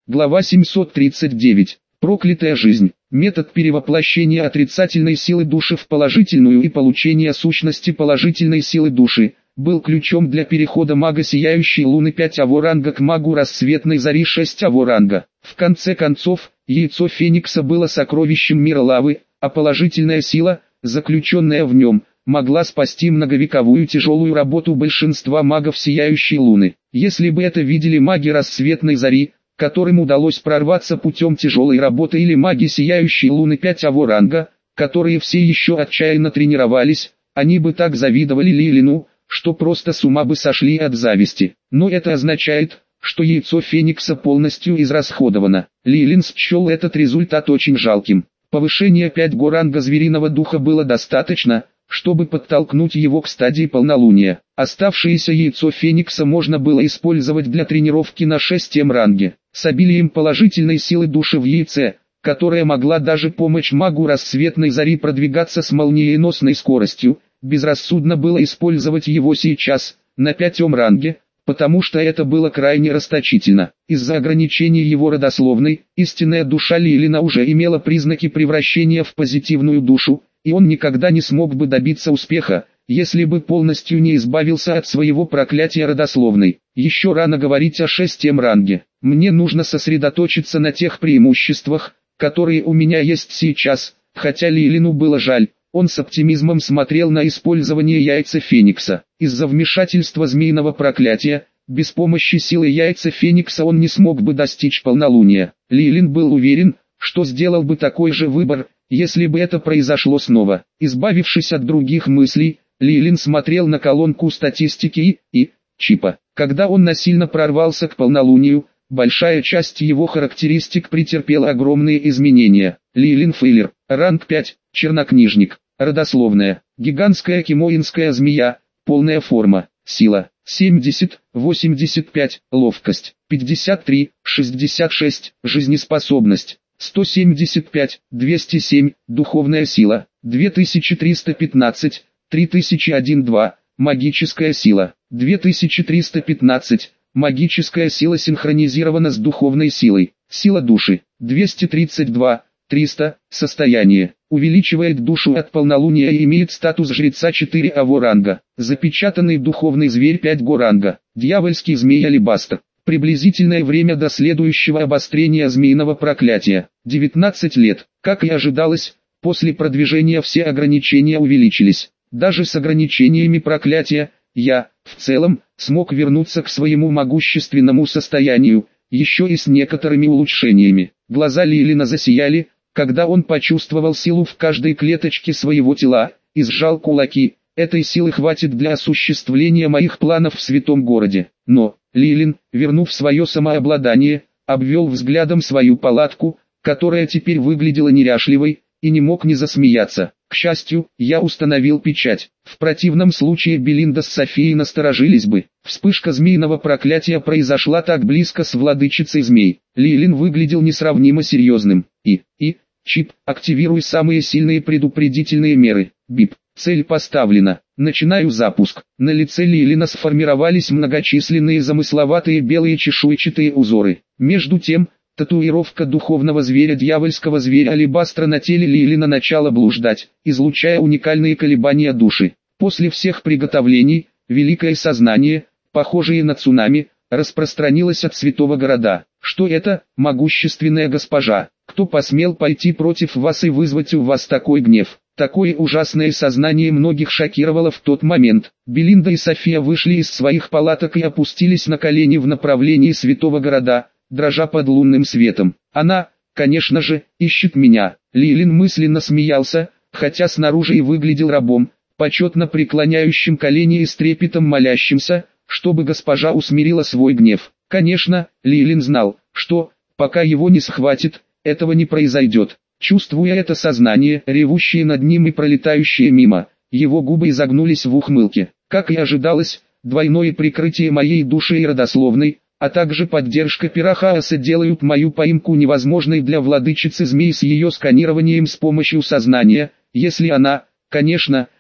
Глава 739. Проклятая жизнь. Метод перевоплощения отрицательной силы души в положительную и получения сущности положительной силы души был ключом для перехода мага Сияющей Луны 5-го ранга к магу Рассветной Зари 6-го ранга. В конце концов, яйцо Феникса было сокровищем мира лавы, а положительная сила, заключенная в нем, могла спасти многовековую тяжелую работу большинства магов Сияющей Луны. Если бы это видели маги Рассветной Зари, которым удалось прорваться путем тяжелой работы, или маги Сияющей Луны 5-го ранга, которые все еще отчаянно тренировались, они бы так завидовали Лилину, что просто с ума бы сошли от зависти. Но это означает, что яйцо Феникса полностью израсходовано. Лилин счел этот результат очень жалким. Повышение 5-го ранга звериного духа было достаточно, чтобы подтолкнуть его к стадии полнолуния. Оставшееся яйцо Феникса можно было использовать для тренировки на 6-м ранге. С обилием положительной силы души в яйце, которая могла даже помочь магу Рассветной Зари продвигаться с молниеносной скоростью, безрассудно было использовать его сейчас, на 5-м ранге, потому что это было крайне расточительно. Из-за ограничений его родословной, истинная душа Лилина уже имела признаки превращения в позитивную душу, и он никогда не смог бы добиться успеха, если бы полностью не избавился от своего проклятия родословной. Еще рано говорить о 6-м ранге. Мне нужно сосредоточиться на тех преимуществах, которые у меня есть сейчас, хотя Лилину было жаль. Он с оптимизмом смотрел на использование яйца Феникса. Из-за вмешательства змеиного проклятия, без помощи силы яйца Феникса он не смог бы достичь полнолуния. Лилин был уверен, что сделал бы такой же выбор, если бы это произошло снова. Избавившись от других мыслей, Лилин смотрел на колонку статистики и чипа. Когда он насильно прорвался к полнолунию, большая часть его характеристик претерпела огромные изменения. Лилин Фейлер, ранг 5, чернокнижник, родословная, гигантская кимоинская змея, полная форма, сила, 70, 85, ловкость, 53, 66, жизнеспособность, 175, 207, духовная сила, 2315, 3001-2, магическая сила, 2315, магическая сила синхронизирована с духовной силой, сила души, 232, 300, состояние, увеличивает душу от полнолуния и имеет статус жреца 4-го ранга, запечатанный духовный зверь 5-го ранга, дьявольский змей алебастр. Приблизительное время до следующего обострения змеиного проклятия – 19 лет. Как и ожидалось, после продвижения все ограничения увеличились. Даже с ограничениями проклятия, я, в целом, смог вернуться к своему могущественному состоянию, еще и с некоторыми улучшениями. Глаза Лилина засияли, когда он почувствовал силу в каждой клеточке своего тела, и сжал кулаки. Этой силы хватит для осуществления моих планов в Святом Городе. Но Лилин, вернув свое самообладание, обвел взглядом свою палатку, которая теперь выглядела неряшливой, и не мог не засмеяться. К счастью, я установил печать. В противном случае Белинда с Софией насторожились бы. Вспышка змеиного проклятия произошла так близко с владычицей змей. Лилин выглядел несравнимо серьезным. Чип, активируй самые сильные предупредительные меры. Бип. Цель поставлена. Начинаю запуск. На лице Лилина сформировались многочисленные замысловатые белые чешуйчатые узоры. Между тем, татуировка духовного зверя дьявольского зверя алебастра на теле Лилина начала блуждать, излучая уникальные колебания души. После всех приготовлений, великое сознание, похожее на цунами, распространилось от Святого Города. Что это, могущественная госпожа? Кто посмел пойти против вас и вызвать у вас такой гнев? Такое ужасное сознание многих шокировало в тот момент. Белинда и София вышли из своих палаток и опустились на колени в направлении Святого Города, дрожа под лунным светом. Она, конечно же, ищет меня. Лилин мысленно смеялся, хотя снаружи и выглядел рабом, почетно преклоняющим колени и с трепетом молящимся, чтобы госпожа усмирила свой гнев. Конечно, Лилин знал, что, пока его не схватит, этого не произойдет. Чувствуя это сознание, ревущее над ним и пролетающее мимо, его губы изогнулись в ухмылке. Как и ожидалось, двойное прикрытие моей души и родословной, а также поддержка пера хаоса делают мою поимку невозможной для владычицы змей с ее сканированием с помощью сознания, если она, конечно,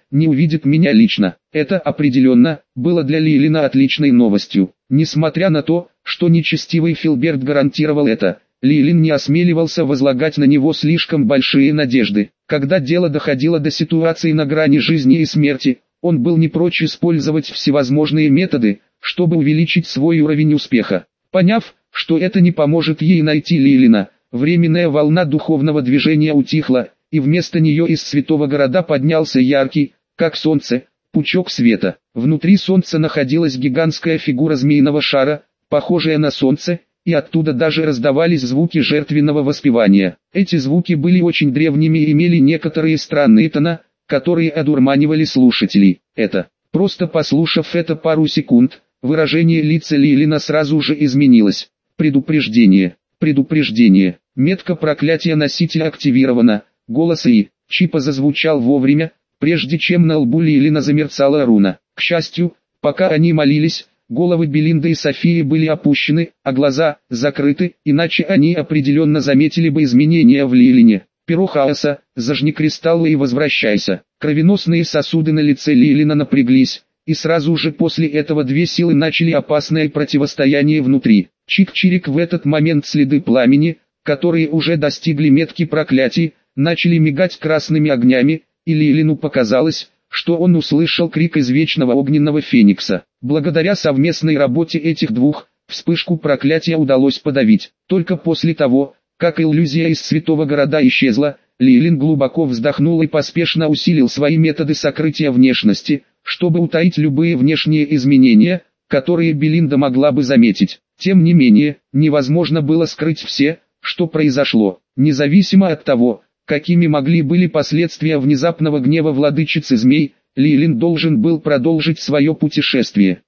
не увидит меня лично. Это определенно было для Лилина отличной новостью. Несмотря на то, что нечестивый Филберт гарантировал это, Лилин не осмеливался возлагать на него слишком большие надежды. Когда дело доходило до ситуации на грани жизни и смерти, он был не прочь использовать всевозможные методы, чтобы увеличить свой уровень успеха. Поняв, что это не поможет ей найти Лилина, временная волна духовного движения утихла, и вместо нее из святого города поднялся яркий, как солнце, пучок света. Внутри солнца находилась гигантская фигура змеиного шара, похожая на солнце, и оттуда даже раздавались звуки жертвенного воспевания. Эти звуки были очень древними и имели некоторые странные тона, которые одурманивали слушателей. Просто послушав это пару секунд, выражение лица Лилина сразу же изменилось. Предупреждение. Предупреждение. Метка проклятия носителя активирована. Голос Чипа зазвучал вовремя, прежде чем на лбу Лилина замерцала руна. К счастью, пока они молились, головы Белинды и Софии были опущены, а глаза закрыты, иначе они определенно заметили бы изменения в Лилине. Перо хаоса, зажги кристаллы и возвращайся. Кровеносные сосуды на лице Лилина напряглись, и сразу же после этого две силы начали опасное противостояние внутри. Чик-чирик. В этот момент следы пламени, которые уже достигли метки проклятий, начали мигать красными огнями, и Лилину показалось, что он услышал крик извечного огненного феникса. Благодаря совместной работе этих двух, вспышку проклятия удалось подавить. Только после того, как иллюзия из святого города исчезла, Лилин глубоко вздохнул и поспешно усилил свои методы сокрытия внешности, чтобы утаить любые внешние изменения, которые Белинда могла бы заметить. Тем не менее, невозможно было скрыть все, что произошло, независимо от того, какими могли были последствия внезапного гнева владычицы змей. Лилин должен был продолжить свое путешествие.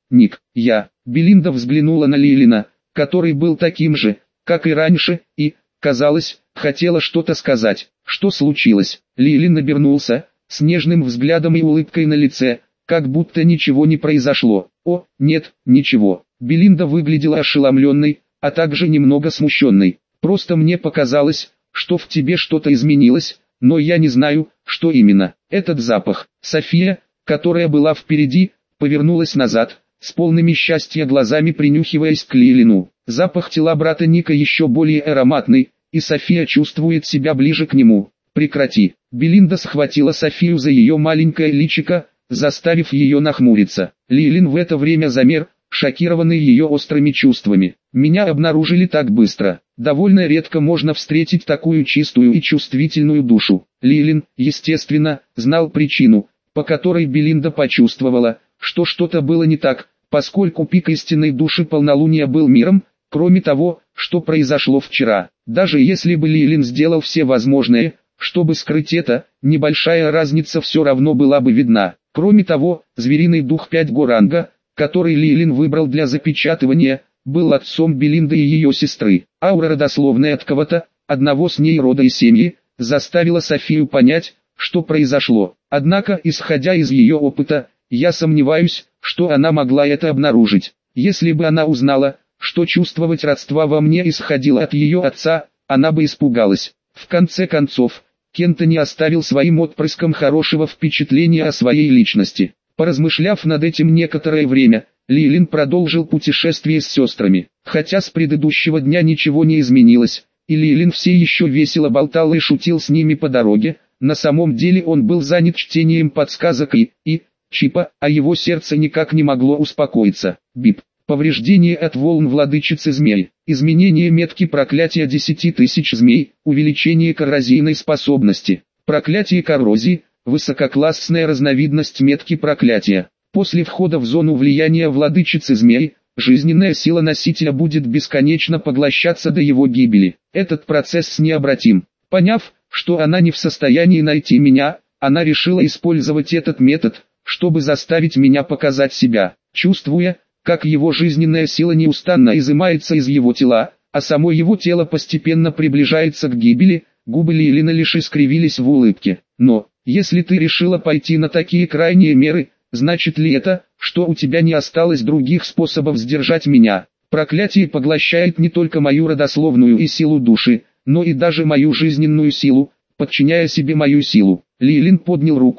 Белинда взглянула на Лилина, который был таким же, как и раньше, и, казалось, хотела что-то сказать. Что случилось? Лилин обернулся, с нежным взглядом и улыбкой на лице, как будто ничего не произошло. О, нет, ничего. Белинда выглядела ошеломленной, а также немного смущенной. Просто мне показалось, что в тебе что-то изменилось, но я не знаю, что именно. Этот запах. София, которая была впереди, повернулась назад, с полными счастья глазами принюхиваясь к Лилину. Запах тела брата Ника еще более ароматный, и София чувствует себя ближе к нему. Прекрати. Белинда схватила Софию за ее маленькое личико, заставив ее нахмуриться. Лилин в это время замер, шокированный ее острыми чувствами. Меня обнаружили так быстро. Довольно редко можно встретить такую чистую и чувствительную душу. Лилин, естественно, знал причину, по которой Белинда почувствовала, что что-то было не так, поскольку пик истинной души полнолуния был миром, кроме того, что произошло вчера. Даже если бы Лилин сделал все возможное, чтобы скрыть это, небольшая разница все равно была бы видна. Кроме того, звериный дух 5 Горанга, который Лилин выбрал для запечатывания, был отцом Белинды и ее сестры. Аура, родословная от кого-то, одного с ней рода и семьи, заставила Софию понять, что произошло. Однако, исходя из ее опыта, я сомневаюсь, что она могла это обнаружить. Если бы она узнала, что чувствовать родства во мне исходило от ее отца, она бы испугалась. В конце концов, Кента не оставил своим отпрыскам хорошего впечатления о своей личности. Поразмышляв над этим некоторое время, Лилин продолжил путешествие с сестрами. Хотя с предыдущего дня ничего не изменилось, и Лилин все еще весело болтал и шутил с ними по дороге, на самом деле он был занят чтением подсказок и Чипа, а его сердце никак не могло успокоиться. Бип. Повреждение от волн владычицы змей. Изменение метки проклятия 10 тысяч змей. Увеличение коррозийной способности. Проклятие коррозии. Высококлассная разновидность метки проклятия. После входа в зону влияния владычицы змей, жизненная сила носителя будет бесконечно поглощаться до его гибели. Этот процесс необратим. Поняв, что она не в состоянии найти меня, она решила использовать этот метод, чтобы заставить меня показать себя. Чувствуя, как его жизненная сила неустанно изымается из его тела, а само его тело постепенно приближается к гибели, губы Лилина лишь искривились в улыбке. Но, если ты решила пойти на такие крайние меры, значит ли это, что у тебя не осталось других способов сдержать меня? Проклятие поглощает не только мою родословную и силу души, но и даже мою жизненную силу, подчиняя себе мою силу. Лилин поднял руку,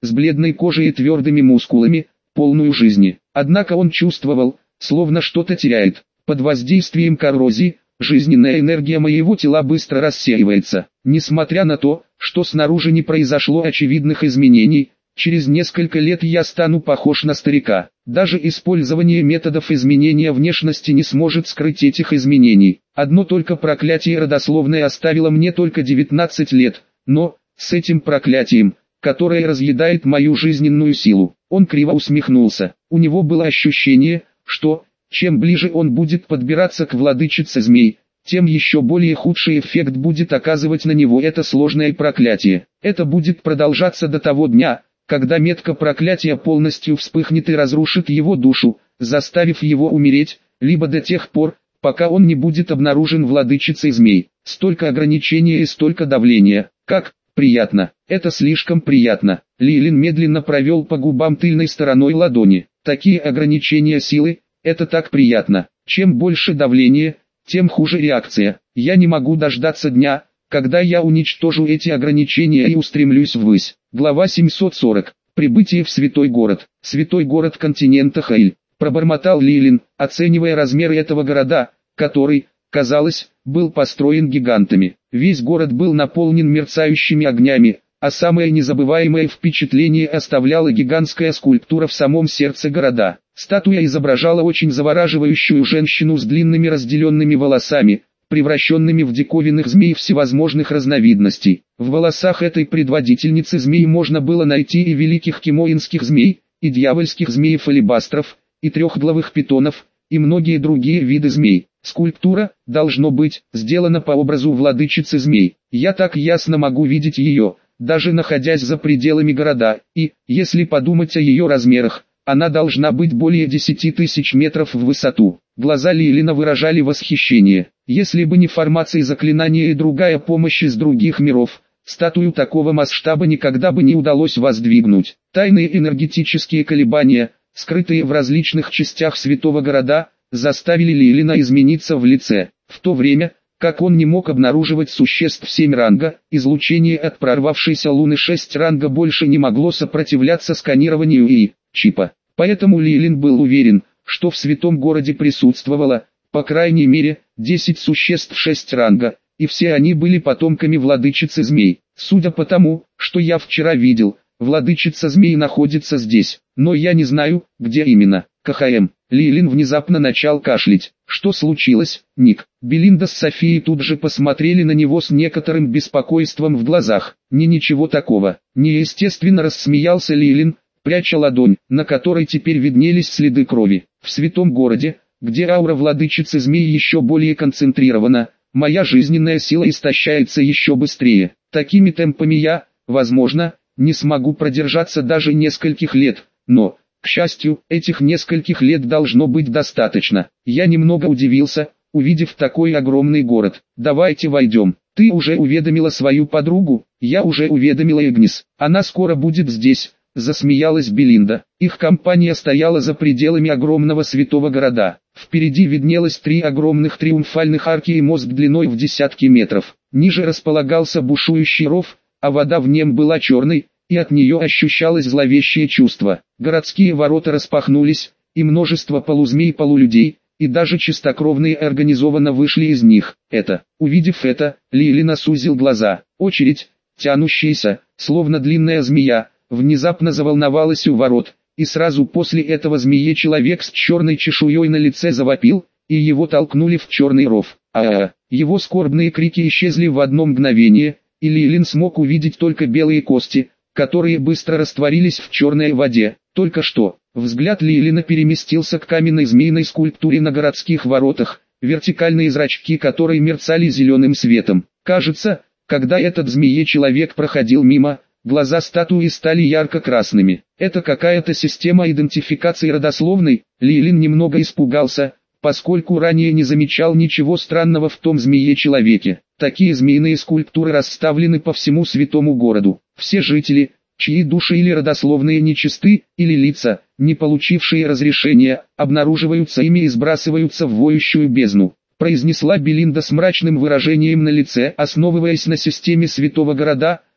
с бледной кожей и твердыми мускулами, полную жизни. Однако он чувствовал, словно что-то теряет. Под воздействием коррозии, жизненная энергия моего тела быстро рассеивается. Несмотря на то, что снаружи не произошло очевидных изменений, через несколько лет я стану похож на старика. Даже использование методов изменения внешности не сможет скрыть этих изменений. Одно только проклятие родословное оставило мне только 19 лет, но, с этим проклятием, которое разъедает мою жизненную силу. Он криво усмехнулся. У него было ощущение, что, чем ближе он будет подбираться к владычице змей, тем еще более худший эффект будет оказывать на него это сложное проклятие. Это будет продолжаться до того дня, когда метка проклятия полностью вспыхнет и разрушит его душу, заставив его умереть, либо до тех пор, пока он не будет обнаружен владычицей змей. Столько ограничений и столько давления. Как приятно. Это слишком приятно. Лилин медленно провел по губам тыльной стороной ладони. Такие ограничения силы, это так приятно. Чем больше давления, тем хуже реакция. Я не могу дождаться дня, когда я уничтожу эти ограничения и устремлюсь ввысь. Глава 740. Прибытие в святой город. Святой город континента Хайль. Пробормотал Лилин, оценивая размеры этого города, который, казалось, был построен гигантами. Весь город был наполнен мерцающими огнями, а самое незабываемое впечатление оставляла гигантская скульптура в самом сердце города. Статуя изображала очень завораживающую женщину с длинными разделенными волосами, превращенными в диковинных змей всевозможных разновидностей. В волосах этой предводительницы змей можно было найти и великих кимоинских змей, и дьявольских змеев-алебастров, и трехглавых питонов, и многие другие виды змей. Скульптура, должно быть, сделана по образу владычицы змей. Я так ясно могу видеть ее, даже находясь за пределами города, и, если подумать о ее размерах, она должна быть более 10 тысяч метров в высоту. Глаза Лилина выражали восхищение. Если бы не формации заклинания и другая помощь из других миров, статую такого масштаба никогда бы не удалось воздвигнуть. Тайные энергетические колебания, скрытые в различных частях святого города, заставили Лилина измениться в лице. В то время, как он не мог обнаруживать существ 7 ранга, излучение от прорвавшейся луны 6 ранга больше не могло сопротивляться сканированию и чипа. Поэтому Лилин был уверен, что в святом городе присутствовало, по крайней мере, 10 существ 6 ранга, и все они были потомками владычицы змей. Судя по тому, что я вчера видел, владычица змей находится здесь, но я не знаю, где именно. КХМ. Лилин внезапно начал кашлять. Что случилось, Ник? Белинда с Софией тут же посмотрели на него с некоторым беспокойством в глазах. Ничего такого. Неестественно рассмеялся Лилин, пряча ладонь, на которой теперь виднелись следы крови. В святом городе, где аура владычицы змей еще более концентрирована, моя жизненная сила истощается еще быстрее. Такими темпами я, возможно, не смогу продержаться даже нескольких лет, но, к счастью, этих нескольких лет должно быть достаточно. Я немного удивился, увидев такой огромный город. Давайте войдем. Ты уже уведомила свою подругу? Я уже уведомила Эгнис. Она скоро будет здесь. Засмеялась Белинда. Их компания стояла за пределами огромного святого города. Впереди виднелось 3 огромных триумфальных арки и мост длиной в десятки метров. Ниже располагался бушующий ров, а вода в нем была черной, и от нее ощущалось зловещее чувство. Городские ворота распахнулись, и множество полузмей-полулюдей, и даже чистокровные организованно вышли из них. Увидев это, Лилин сузил глаза. Очередь, тянущаяся, словно длинная змея, внезапно заволновалась у ворот, и сразу после этого змеи-человек с черной чешуей на лице завопил, и его толкнули в черный ров. Его скорбные крики исчезли в одно мгновение, и Лилин смог увидеть только белые кости, которые быстро растворились в черной воде. Только что, взгляд Лилина переместился к каменной змеиной скульптуре на городских воротах, вертикальные зрачки которой мерцали зеленым светом. Кажется, когда этот змеи-человек проходил мимо, глаза статуи стали ярко-красными. Это какая-то система идентификации родословной. Лилин немного испугался, поскольку ранее не замечал ничего странного в том змее-человеке. Такие змеиные скульптуры расставлены по всему святому городу. Все жители, чьи души или родословные нечисты, или лица, не получившие разрешения, обнаруживаются ими и сбрасываются в воющую бездну, произнесла Белинда с мрачным выражением на лице, основываясь на системе святого города.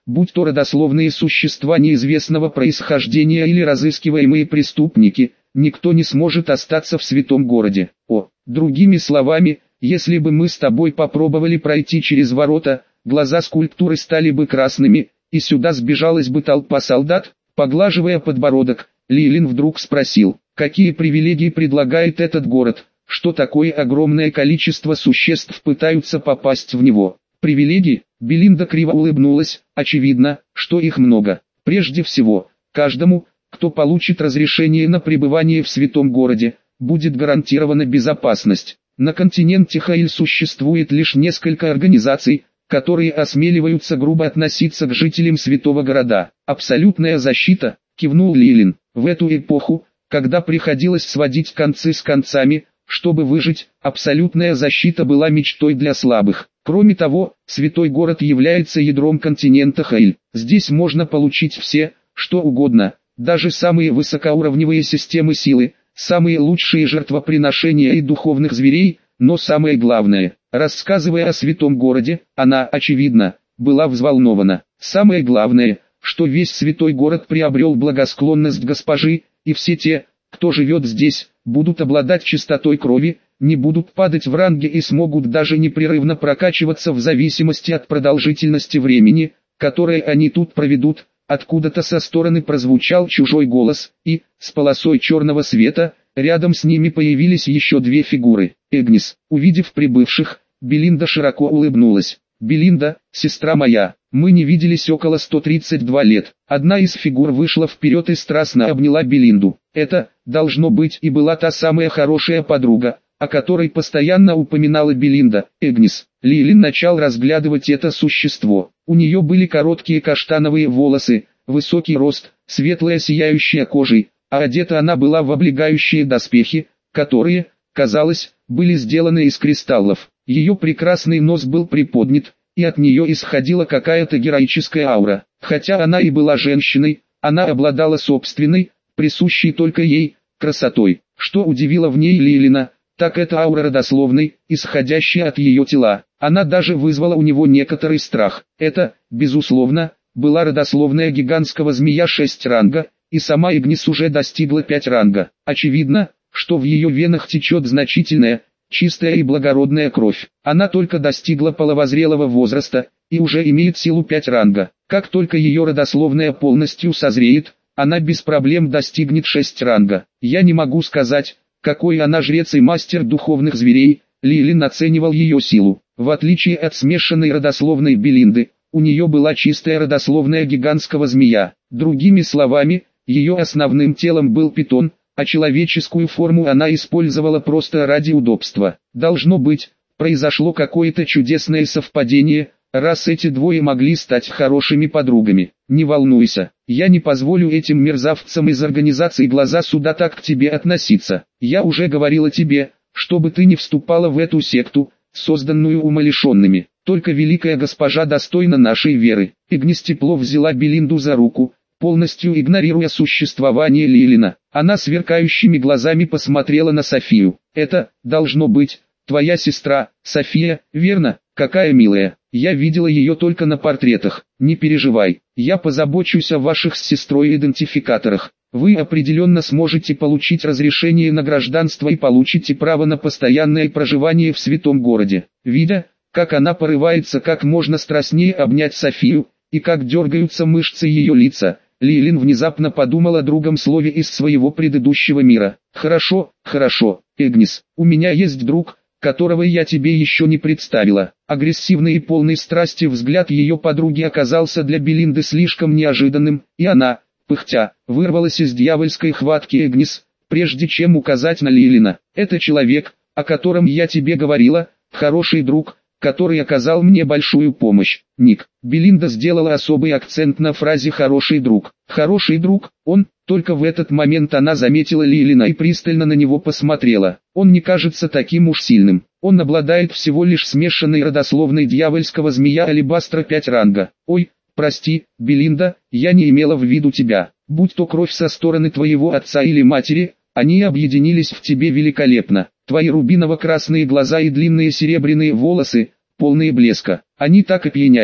будь то родословные существа неизвестного происхождения или разыскиваемые преступники, никто не сможет остаться в святом городе. Другими словами, если бы мы с тобой попробовали пройти через ворота, глаза скульптуры стали бы красными, и сюда сбежалась бы толпа солдат. Поглаживая подбородок, Лилин вдруг спросил, какие привилегии предлагает этот город, что такое огромное количество существ пытаются попасть в него. Привилегии? Белинда криво улыбнулась, очевидно, что их много. Прежде всего, каждому, кто получит разрешение на пребывание в святом городе, будет гарантирована безопасность. На континенте Хаиль существует лишь несколько организаций, которые осмеливаются грубо относиться к жителям святого города. Абсолютная защита, кивнул Лилин. В эту эпоху, когда приходилось сводить концы с концами, чтобы выжить, абсолютная защита была мечтой для слабых. Кроме того, святой город является ядром континента Хаиль. Здесь можно получить все, что угодно, даже самые высокоуровневые системы силы, самые лучшие жертвоприношения и духовных зверей, но самое главное, рассказывая о святом городе, она, очевидно, была взволнована. Самое главное, что весь святой город приобрел благосклонность госпожи, и все те, кто живет здесь, будут обладать чистотой крови, не будут падать в ранге и смогут даже непрерывно прокачиваться в зависимости от продолжительности времени, которое они тут проведут. Откуда-то со стороны прозвучал чужой голос, и, с полосой черного света, рядом с ними появились еще две фигуры. Эгнис, увидев прибывших, Белинда широко улыбнулась. «Белинда, сестра моя, мы не виделись около 132 лет». Одна из фигур вышла вперед и страстно обняла Белинду. Это, должно быть, и была та самая хорошая подруга, о которой постоянно упоминала Белинда, Эгнис. Лилин начал разглядывать это существо. У нее были короткие каштановые волосы, высокий рост, светлая сияющая кожей, а одета она была в облегающие доспехи, которые, казалось, были сделаны из кристаллов. Ее прекрасный нос был приподнят, и от нее исходила какая-то героическая аура. Хотя она и была женщиной, она обладала собственной, присущей только ей, красотой. Что удивило в ней Лилина, так это аура родословной, исходящая от ее тела. Она даже вызвала у него некоторый страх. Это, безусловно, была родословная гигантского змея 6 ранга, и сама Игнис уже достигла 5 ранга. Очевидно, что в ее венах течет значительная, чистая и благородная кровь. Она только достигла половозрелого возраста, и уже имеет силу 5 ранга. Как только ее родословная полностью созреет, она без проблем достигнет 6 ранга. Я не могу сказать, какой она жрец и мастер духовных зверей. Лилин оценивал ее силу. В отличие от смешанной родословной Белинды, у нее была чистая родословная гигантского змея. Другими словами, ее основным телом был питон, а человеческую форму она использовала просто ради удобства. Должно быть, произошло какое-то чудесное совпадение, раз эти двое могли стать хорошими подругами. Не волнуйся, я не позволю этим мерзавцам из организации «Глаза суда» так к тебе относиться. Я уже говорила тебе, чтобы ты не вступала в эту секту, созданную умалишенными. Только великая госпожа достойна нашей веры. Игнис тепло взяла Белинду за руку, полностью игнорируя существование Лилина. Она сверкающими глазами посмотрела на Софию. «Это, должно быть, твоя сестра, София, верно? Какая милая. Я видела ее только на портретах. Не переживай, я позабочусь о ваших с сестрой идентификаторах. Вы определенно сможете получить разрешение на гражданство и получите право на постоянное проживание в святом городе». Видя, как она порывается как можно страстнее обнять Софию, и как дергаются мышцы ее лица, Лилин внезапно подумал о другом слове из своего предыдущего мира. «Хорошо, хорошо, Эгнис, у меня есть друг, которого я тебе еще не представила». Агрессивный и полный страсти взгляд ее подруги оказался для Белинды слишком неожиданным, и она, пыхтя, вырвалась из дьявольской хватки Эгнис, прежде чем указать на Лилина. «Это человек, о котором я тебе говорила, хороший друг, который оказал мне большую помощь. Ник». Белинда сделала особый акцент на фразе «хороший друг». «Хороший друг, он». Только в этот момент она заметила Лилина и пристально на него посмотрела. Он не кажется таким уж сильным. Он обладает всего лишь смешанной родословной дьявольского змея алебастра 5 ранга. «Ой, прости, Белинда, я не имела в виду тебя. Будь то кровь со стороны твоего отца или матери, они объединились в тебе великолепно. Твои рубиново-красные глаза и длинные серебряные волосы, полные блеска, они так опьяняют».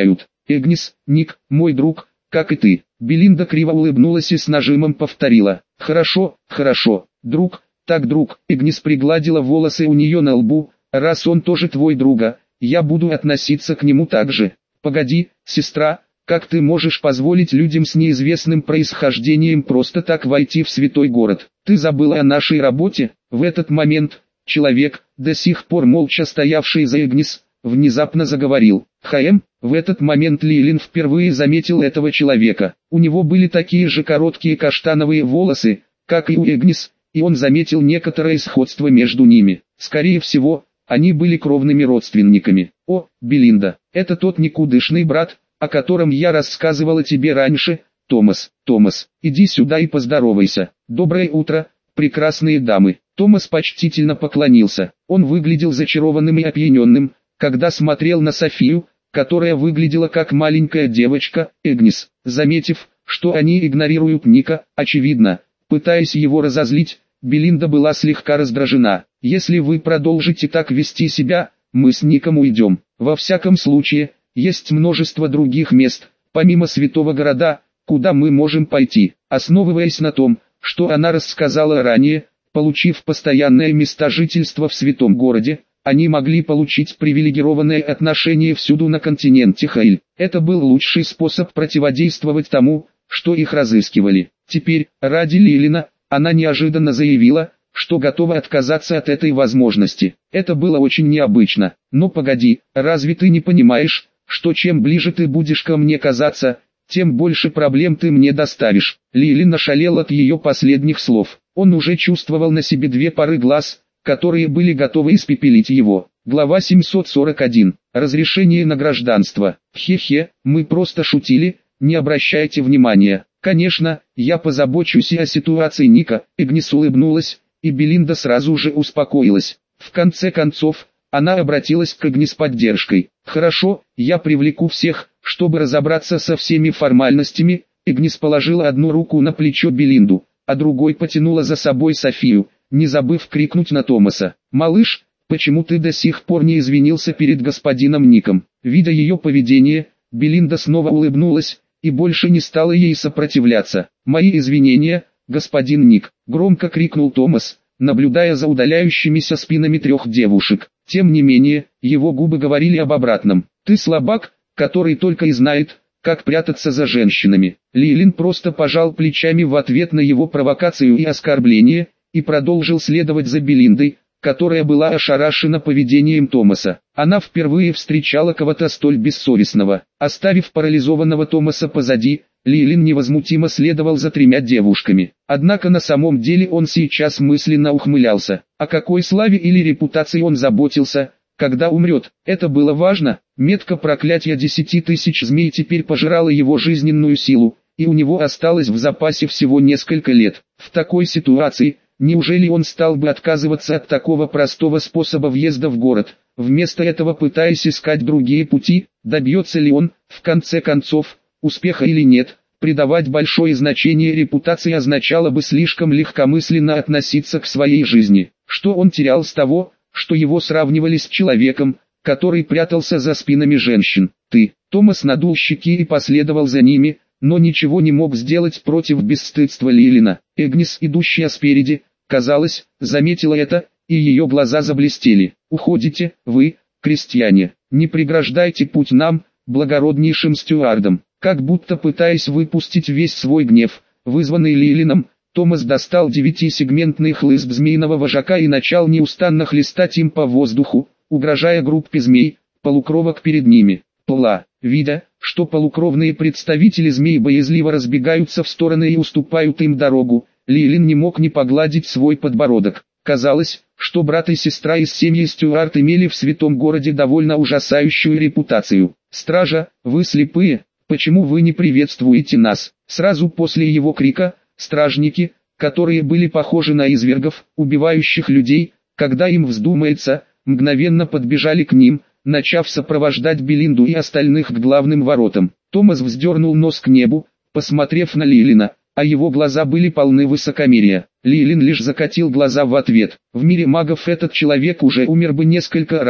Эгнис, Ник, мой друг, как и ты. Белинда криво улыбнулась и с нажимом повторила. Хорошо, хорошо, друг, так друг. Эгнис пригладила волосы у нее на лбу. Раз он тоже твой друга, я буду относиться к нему так же. Погоди, сестра, как ты можешь позволить людям с неизвестным происхождением просто так войти в святой город? Ты забыла о нашей работе? В этот момент, человек, до сих пор молча стоявший за Эгнис, внезапно заговорил. В этот момент Лилин впервые заметил этого человека. У него были такие же короткие каштановые волосы, как и у Эгнис, и он заметил некоторое сходство между ними. Скорее всего, они были кровными родственниками. О, Белинда, это тот никудышный брат, о котором я рассказывала тебе раньше, Томас. Томас, иди сюда и поздоровайся. Доброе утро, прекрасные дамы. Томас почтительно поклонился. Он выглядел зачарованным и опьяненным, когда смотрел на Софию, которая выглядела как маленькая девочка. Эгнис, заметив, что они игнорируют Ника, очевидно, пытаясь его разозлить, Белинда была слегка раздражена. Если вы продолжите так вести себя, мы с Ником уйдем. Во всяком случае, есть множество других мест, помимо святого города, куда мы можем пойти. Основываясь на том, что она рассказала ранее, получив постоянное место жительства в святом городе, они могли получить привилегированное отношение всюду на континенте Хайль. Это был лучший способ противодействовать тому, что их разыскивали. Теперь, ради Лилина, она неожиданно заявила, что готова отказаться от этой возможности. Это было очень необычно. Но погоди, разве ты не понимаешь, что чем ближе ты будешь ко мне казаться, тем больше проблем ты мне доставишь? Лилин ошалел от ее последних слов. Он уже чувствовал на себе две пары глаз, которые были готовы испепелить его. Глава 741. Разрешение на гражданство. Хе-хе, мы просто шутили, не обращайте внимания. Конечно, я позабочусь и о ситуации Ника. Эгнис улыбнулась, и Белинда сразу же успокоилась. В конце концов, она обратилась к Эгнис с поддержкой. Хорошо, я привлеку всех, чтобы разобраться со всеми формальностями. Эгнис положила одну руку на плечо Белинду, а другой потянула за собой Софию, не забыв крикнуть на Томаса. «Малыш, почему ты до сих пор не извинился перед господином Ником?» Видя ее поведение, Белинда снова улыбнулась, и больше не стала ей сопротивляться. «Мои извинения, господин Ник!» — громко крикнул Томас, наблюдая за удаляющимися спинами трех девушек. Тем не менее, его губы говорили об обратном. «Ты слабак, который только и знает, как прятаться за женщинами». Лилин просто пожал плечами в ответ на его провокацию и оскорбление, и продолжил следовать за Белиндой, которая была ошарашена поведением Томаса. Она впервые встречала кого-то столь бессовестного. Оставив парализованного Томаса позади, Лилин невозмутимо следовал за тремя девушками. Однако на самом деле он сейчас мысленно ухмылялся. О какой славе или репутации он заботился, когда умрет? Это было важно. Метка проклятия 10 тысяч змей теперь пожирала его жизненную силу, и у него осталось в запасе всего несколько лет. В такой ситуации, неужели он стал бы отказываться от такого простого способа въезда в город, вместо этого пытаясь искать другие пути? Добьется ли он, в конце концов, успеха или нет? Придавать большое значение репутации означало бы слишком легкомысленно относиться к своей жизни. Что он терял с того, что его сравнивали с человеком, который прятался за спинами женщин? Томас надул щеки и последовал за ними, но ничего не мог сделать против бесстыдства Лилина. Эгнис, идущая спереди, казалось, заметила это, и ее глаза заблестели. «Уходите, вы, крестьяне, не преграждайте путь нам, благороднейшим стюардам». Как будто пытаясь выпустить весь свой гнев, вызванный Лилином, Томас достал 9-сегментный хлыст змеиного вожака и начал неустанно хлестать им по воздуху, угрожая группе змей, полукровок перед ними. Видя, что полукровные представители змей боязливо разбегаются в стороны и уступают им дорогу, Лилин не мог не погладить свой подбородок. Казалось, что брат и сестра из семьи Стюарт имели в святом городе довольно ужасающую репутацию. «Стража, вы слепые, почему вы не приветствуете нас?» Сразу после его крика, стражники, которые были похожи на извергов, убивающих людей, когда им вздумается, мгновенно подбежали к ним, начав сопровождать Белинду и остальных к главным воротам. Томас вздернул нос к небу, посмотрев на Лилина, а его глаза были полны высокомерия. Лилин лишь закатил глаза в ответ. В мире магов этот человек уже умер бы несколько раз,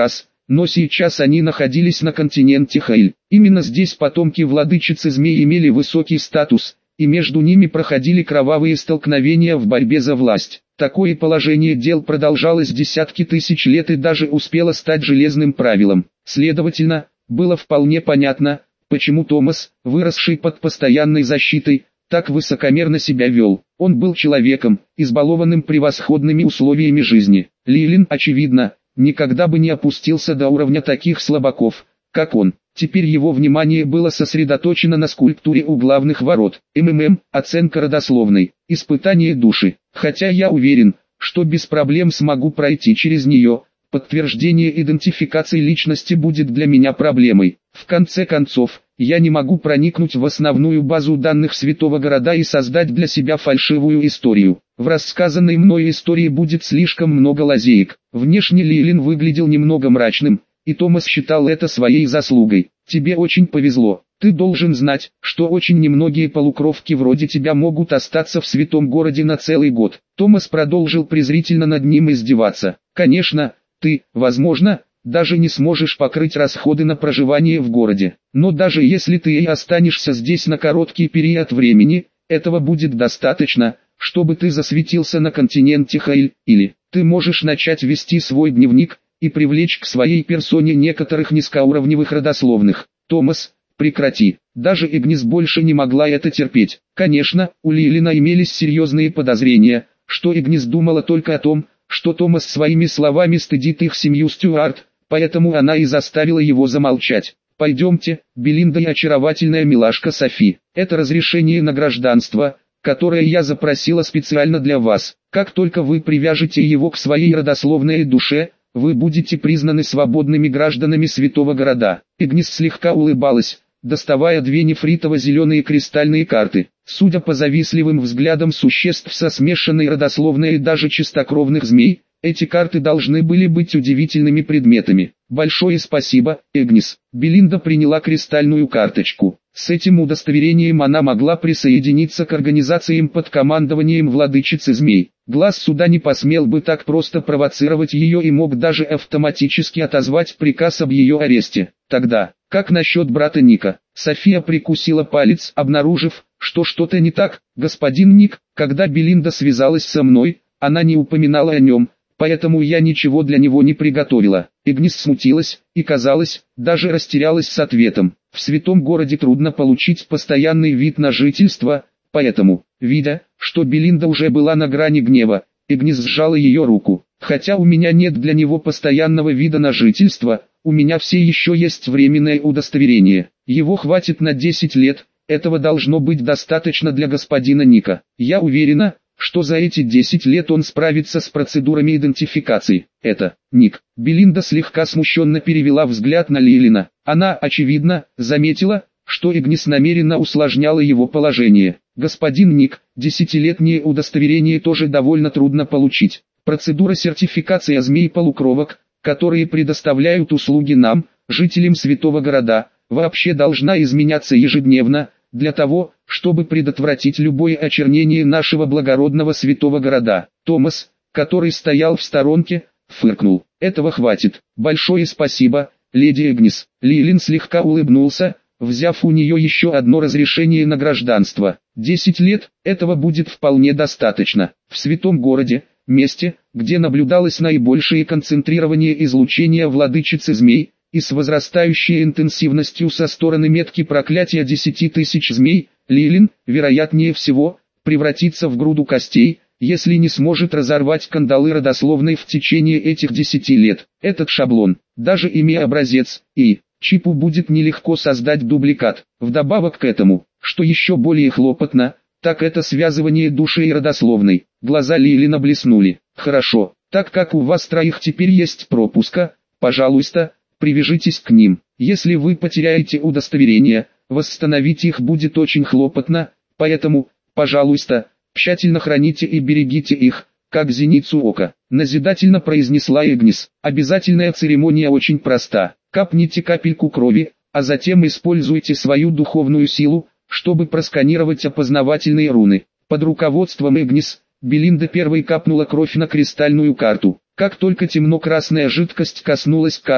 но сейчас они находились на континенте Хейль. Именно здесь потомки владычицы змей имели высокий статус, и между ними проходили кровавые столкновения в борьбе за власть. Такое положение дел продолжалось десятки тысяч лет и даже успело стать железным правилом. Следовательно, было вполне понятно, почему Томас, выросший под постоянной защитой, так высокомерно себя вел. Он был человеком, избалованным превосходными условиями жизни. Лилин, очевидно, никогда бы не опустился до уровня таких слабаков, как он. Теперь его внимание было сосредоточено на скульптуре у главных ворот. Оценка родословной. Испытание души. Хотя я уверен, что без проблем смогу пройти через нее, подтверждение идентификации личности будет для меня проблемой. В конце концов, я не могу проникнуть в основную базу данных Святого Города и создать для себя фальшивую историю. В рассказанной мной истории будет слишком много лазеек. Внешне Лилин выглядел немного мрачным, и Томас считал это своей заслугой. Тебе очень повезло. Ты должен знать, что очень немногие полукровки вроде тебя могут остаться в Святом Городе на целый год. Томас продолжил презрительно над ним издеваться. Конечно, ты, возможно, даже не сможешь покрыть расходы на проживание в городе. Но даже если ты и останешься здесь на короткий период времени, этого будет достаточно, чтобы ты засветился на континенте Хейль, или ты можешь начать вести свой дневник и привлечь к своей персоне некоторых низкоуровневых родословных. Томас, прекрати. Даже Игнис больше не могла это терпеть. Конечно, у Лилина имелись серьезные подозрения, что Игнис думала только о том, что Томас своими словами стыдит их семью Стюарт, поэтому она и заставила его замолчать. «Пойдемте, Белинда и очаровательная милашка Софи. Это разрешение на гражданство, которое я запросила специально для вас. Как только вы привяжете его к своей родословной душе, вы будете признаны свободными гражданами Святого Города». Игнис слегка улыбалась, доставая две нефритово-зеленые кристальные карты. Судя по завистливым взглядам существ со смешанной родословной и даже чистокровных змей, эти карты должны были быть удивительными предметами. «Большое спасибо, Игнис». Белинда приняла кристальную карточку. С этим удостоверением она могла присоединиться к организациям под командованием владычицы змей. Глаз суда не посмел бы так просто провоцировать ее и мог даже автоматически отозвать приказ об ее аресте. Тогда, как насчет брата Ника? София прикусила палец, обнаружив, что что-то не так. «Господин Ник, когда Белинда связалась со мной, она не упоминала о нем, поэтому я ничего для него не приготовила». Игнис смутилась и, казалось, даже растерялась с ответом. В Святом Городе трудно получить постоянный вид на жительство, поэтому, видя, что Белинда уже была на грани гнева, Игнис сжала ее руку. «Хотя у меня нет для него постоянного вида на жительство, у меня все еще есть временное удостоверение. Его хватит на 10 лет, этого должно быть достаточно для господина Ника. Я уверена, что за эти 10 лет он справится с процедурами идентификации. Это, Ник». Белинда слегка смущенно перевела взгляд на Лилина. Она, очевидно, заметила, что Игнис намеренно усложняла его положение. «Господин Ник, 10-летнее удостоверение тоже довольно трудно получить. Процедура сертификации змей-полукровок, которые предоставляют услуги нам, жителям Святого Города, вообще должна изменяться ежедневно, для того, чтобы предотвратить любое очернение нашего благородного Святого Города». Томас, который стоял в сторонке, фыркнул. «Этого хватит. Большое спасибо, леди Игнис». Лилин слегка улыбнулся, взяв у нее еще одно разрешение на гражданство. 10 лет, этого будет вполне достаточно. В Святом Городе, месте, где наблюдалось наибольшее концентрирование излучения владычицы змей, и с возрастающей интенсивностью со стороны метки проклятия 10 тысяч змей, Лилин, вероятнее всего, превратится в груду костей, если не сможет разорвать кандалы родословной в течение этих 10 лет. Этот шаблон, даже имея образец, и чипу будет нелегко создать дубликат. Вдобавок к этому, что еще более хлопотно, так это связывание души и родословной. Глаза Лилина блеснули. «Хорошо, так как у вас троих теперь есть пропуска, пожалуйста, привяжитесь к ним. Если вы потеряете удостоверение, восстановить их будет очень хлопотно, поэтому, пожалуйста, тщательно храните и берегите их, как зеницу ока», назидательно произнесла Игнис. «Обязательная церемония очень проста. Капните капельку крови, а затем используйте свою духовную силу, чтобы просканировать опознавательные руны». Под руководством Игнис, Белинда первой капнула кровь на кристальную карту. Как только темно-красная жидкость коснулась карты,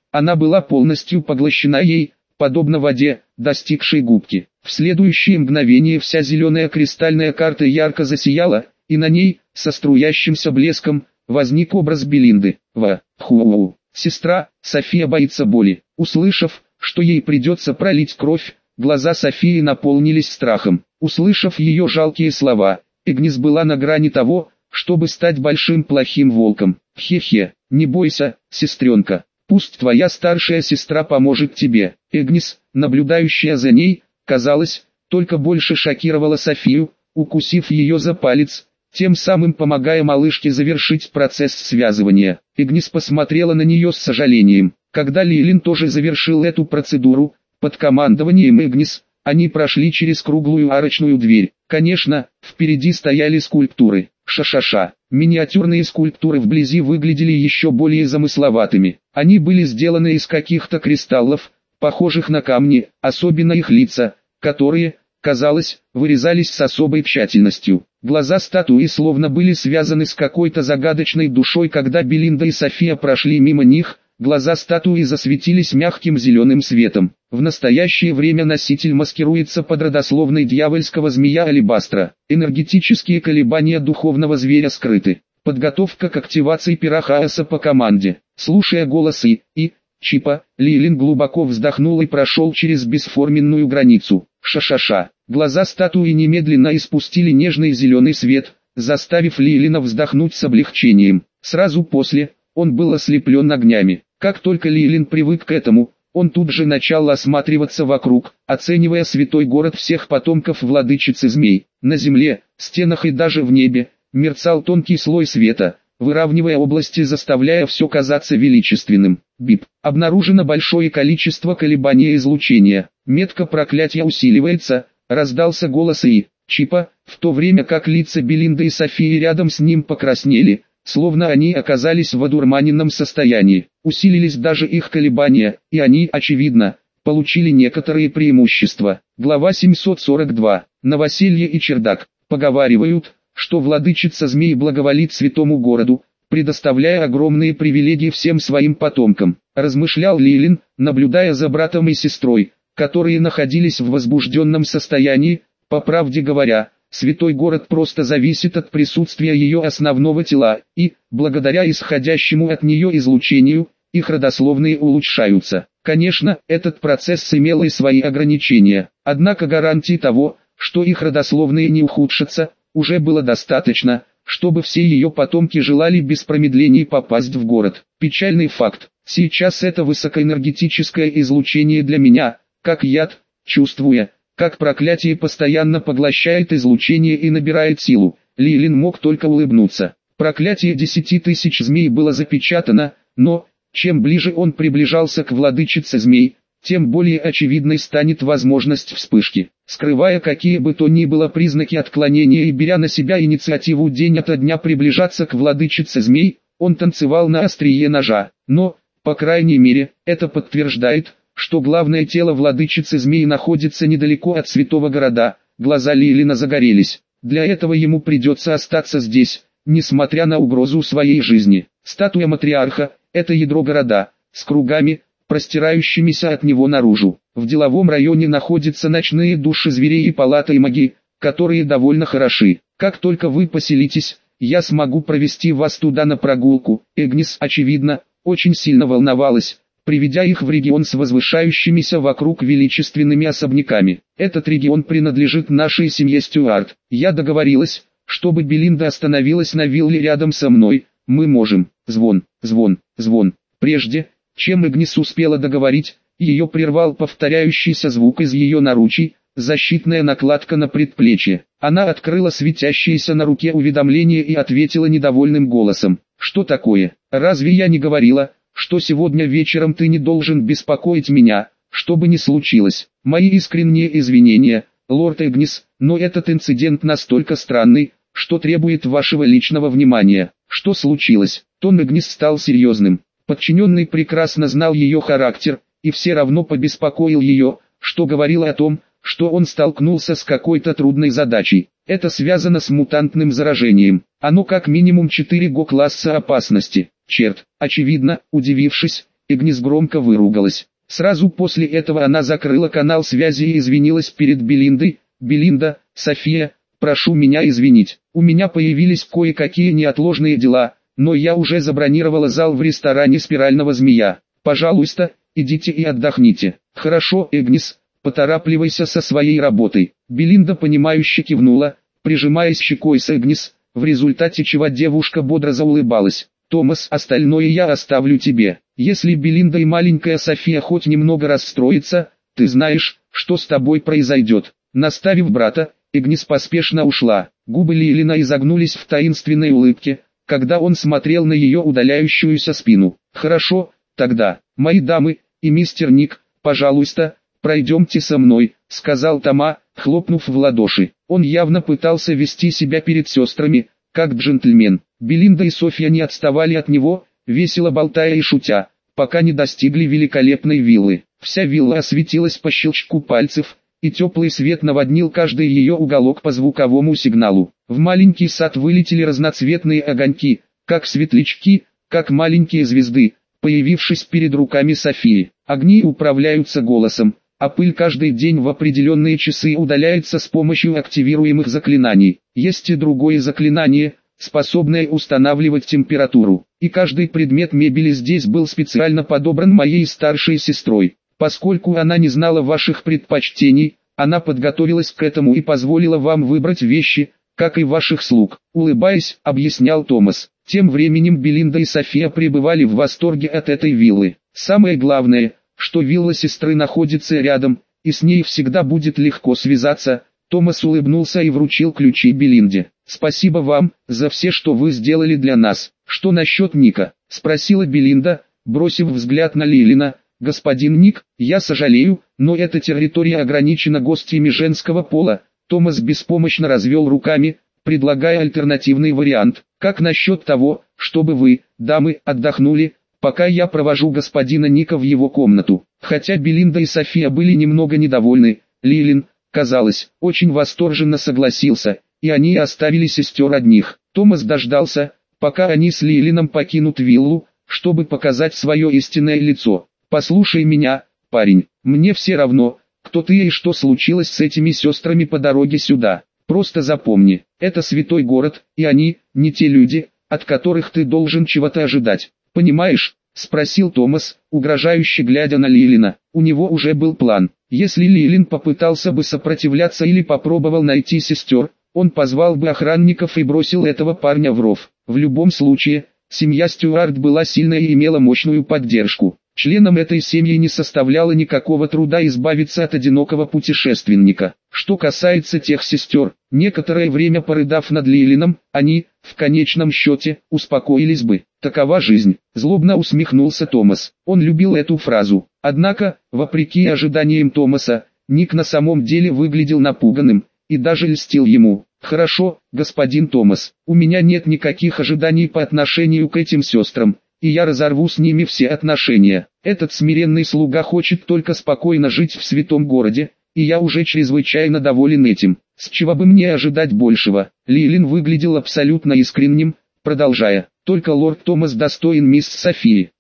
Она была полностью поглощена ей, подобно воде, достигшей губки. В следующее мгновение вся зеленая кристальная карта ярко засияла, и на ней, со струящимся блеском, возник образ Белинды. Ху. Сестра, София боится боли. Услышав, что ей придется пролить кровь, глаза Софии наполнились страхом. Услышав ее жалкие слова, Игнис была на грани того, чтобы стать большим плохим волком. Хе-хе, не бойся, сестренка. Пусть твоя старшая сестра поможет тебе. Игнис, наблюдающая за ней, казалось, только больше шокировала Софию, укусив ее за палец, тем самым помогая малышке завершить процесс связывания. Игнис посмотрела на нее с сожалением. Когда Лилин тоже завершил эту процедуру, под командованием Игнис, они прошли через круглую арочную дверь. Конечно, впереди стояли скульптуры. Ша-ша-ша. Миниатюрные скульптуры вблизи выглядели еще более замысловатыми. Они были сделаны из каких-то кристаллов, похожих на камни, особенно их лица, которые, казалось, вырезались с особой тщательностью. Глаза статуи словно были связаны с какой-то загадочной душой. Когда Белинда и София прошли мимо них, глаза статуи засветились мягким зеленым светом. В настоящее время носитель маскируется под родословной дьявольского змея Алебастра. Энергетические колебания духовного зверя скрыты. Подготовка к активации пера хаоса по команде. Слушая голос Чипа, Лилин глубоко вздохнул и прошел через бесформенную границу. Ша-ша-ша. Глаза статуи немедленно испустили нежный зеленый свет, заставив Лилина вздохнуть с облегчением. Сразу после, он был ослеплен огнями. Как только Лилин привык к этому, он тут же начал осматриваться вокруг, оценивая святой город всех потомков владычицы змей. На земле, стенах и даже в небе, мерцал тонкий слой света, выравнивая области, заставляя все казаться величественным. Бип. Обнаружено большое количество колебаний излучения. Метка проклятия усиливается, раздался голос Чипа, в то время как лица Белинды и Софии рядом с ним покраснели, словно они оказались в одурманенном состоянии. Усилились даже их колебания, и они, очевидно, получили некоторые преимущества. Глава 742. Новоселье и чердак. Поговаривают, что владычица змей благоволит святому городу, предоставляя огромные привилегии всем своим потомкам. Размышлял Лилин, наблюдая за братом и сестрой, которые находились в возбужденном состоянии. По правде говоря, святой город просто зависит от присутствия ее основного тела, и, благодаря исходящему от нее излучению, их родословные улучшаются. Конечно, этот процесс имел и свои ограничения, однако гарантии того, что их родословные не ухудшатся, уже было достаточно, чтобы все ее потомки желали без промедлений попасть в город. Печальный факт. Сейчас это высокоэнергетическое излучение для меня, как яд, чувствуя, как проклятие постоянно поглощает излучение и набирает силу. Лилин мог только улыбнуться. Проклятие 10 тысяч змей было запечатано, но, чем ближе он приближался к владычице змей, тем более очевидной станет возможность вспышки. Скрывая какие бы то ни было признаки отклонения и беря на себя инициативу день ото дня приближаться к владычице змей, он танцевал на острие ножа. Но, по крайней мере, это подтверждает, что главное тело владычицы змей находится недалеко от святого города. Глаза Лилина загорелись. Для этого ему придется остаться здесь, несмотря на угрозу своей жизни. Статуя матриарха – это ядро города, с кругами, простирающимися от него наружу. В деловом районе находятся ночные души зверей и палаты маги, которые довольно хороши. Как только вы поселитесь, я смогу провести вас туда на прогулку. Игнис, очевидно, очень сильно волновалась, приведя их в регион с возвышающимися вокруг величественными особняками. Этот регион принадлежит нашей семье Стюарт. Я договорилась, чтобы Белинда остановилась на вилле рядом со мной. Мы можем. Звон, звон, звон. Прежде, чем Игнис успела договорить, ее прервал повторяющийся звук из ее наручий, защитная накладка на предплечье. Она открыла светящееся на руке уведомление и ответила недовольным голосом. «Что такое? Разве я не говорила, что сегодня вечером ты не должен беспокоить меня, что бы ни случилось? Мои искренние извинения, лорд Игнис, но этот инцидент настолько странный, что требует вашего личного внимания». Что случилось? Тон Игнис стал серьезным. Подчиненный прекрасно знал ее характер, и все равно побеспокоил ее, что говорило о том, что он столкнулся с какой-то трудной задачей. Это связано с мутантным заражением. Оно как минимум 4 класса опасности. Черт, очевидно, удивившись, Эгнис громко выругалась. Сразу после этого она закрыла канал связи и извинилась перед Белиндой. «Белинда, София, прошу меня извинить. У меня появились кое-какие неотложные дела, но я уже забронировала зал в ресторане «Спирального змея». Пожалуйста, идите и отдохните». «Хорошо, Эгнис, поторапливайся со своей работой». Белинда понимающе кивнула, прижимаясь щекой с Эгнис, в результате чего девушка бодро заулыбалась. «Томас, остальное я оставлю тебе. Если Белинда и маленькая София хоть немного расстроятся, ты знаешь, что с тобой произойдет». Наставив брата, Эгнис поспешно ушла. Губы Лилина изогнулись в таинственной улыбке, когда он смотрел на ее удаляющуюся спину. «Хорошо, тогда, мои дамы и мистер Ник, пожалуйста, пройдемте со мной», — сказал Тома, хлопнув в ладоши. Он явно пытался вести себя перед сестрами, как джентльмен. Белинда и Софья не отставали от него, весело болтая и шутя, пока не достигли великолепной виллы. Вся вилла осветилась по щелчку пальцев, и теплый свет наводнил каждый ее уголок по звуковому сигналу. В маленький сад вылетели разноцветные огоньки, как светлячки, как маленькие звезды, появившись перед руками Софии. Огни управляются голосом, а пыль каждый день в определенные часы удаляется с помощью активируемых заклинаний. Есть и другое заклинание, способное устанавливать температуру. И каждый предмет мебели здесь был специально подобран моей старшей сестрой. Поскольку она не знала ваших предпочтений, она подготовилась к этому и позволила вам выбрать вещи, как и ваших слуг. Улыбаясь, объяснял Томас. Тем временем Белинда и София пребывали в восторге от этой виллы. Самое главное, что вилла сестры находится рядом, и с ней всегда будет легко связаться. Томас улыбнулся и вручил ключи Белинде. «Спасибо вам за все, что вы сделали для нас. Что насчет Ника?» — спросила Белинда, бросив взгляд на Лилина. «Господин Ник, я сожалею, но эта территория ограничена гостями женского пола». Томас беспомощно развел руками, предлагая альтернативный вариант. «Как насчет того, чтобы вы, дамы, отдохнули, пока я провожу господина Ника в его комнату?» Хотя Белинда и София были немного недовольны, Лилин, казалось, очень восторженно согласился, и они оставили сестер одних. Томас дождался, пока они с Лилином покинут виллу, чтобы показать свое истинное лицо. «Послушай меня, парень, мне все равно, кто ты и что случилось с этими сестрами по дороге сюда. Просто запомни, это святой город, и они, не те люди, от которых ты должен чего-то ожидать. Понимаешь?» — спросил Томас, угрожающе глядя на Лилина. У него уже был план. Если Лилин попытался бы сопротивляться или попробовал найти сестер, он позвал бы охранников и бросил этого парня в ров. В любом случае, семья Стюарт была сильной и имела мощную поддержку. Членам этой семьи не составляло никакого труда избавиться от одинокого путешественника. Что касается тех сестер, некоторое время порыдав над Лилином, они, в конечном счете, успокоились бы. Такова жизнь. Злобно усмехнулся Томас. Он любил эту фразу. Однако, вопреки ожиданиям Томаса, Ник на самом деле выглядел напуганным, и даже льстил ему. «Хорошо, господин Томас, у меня нет никаких ожиданий по отношению к этим сестрам, и я разорву с ними все отношения. Этот смиренный слуга хочет только спокойно жить в святом городе, и я уже чрезвычайно доволен этим. С чего бы мне ожидать большего?» Лилин выглядел абсолютно искренним, продолжая. «Только лорд Томас достоин мисс Софии.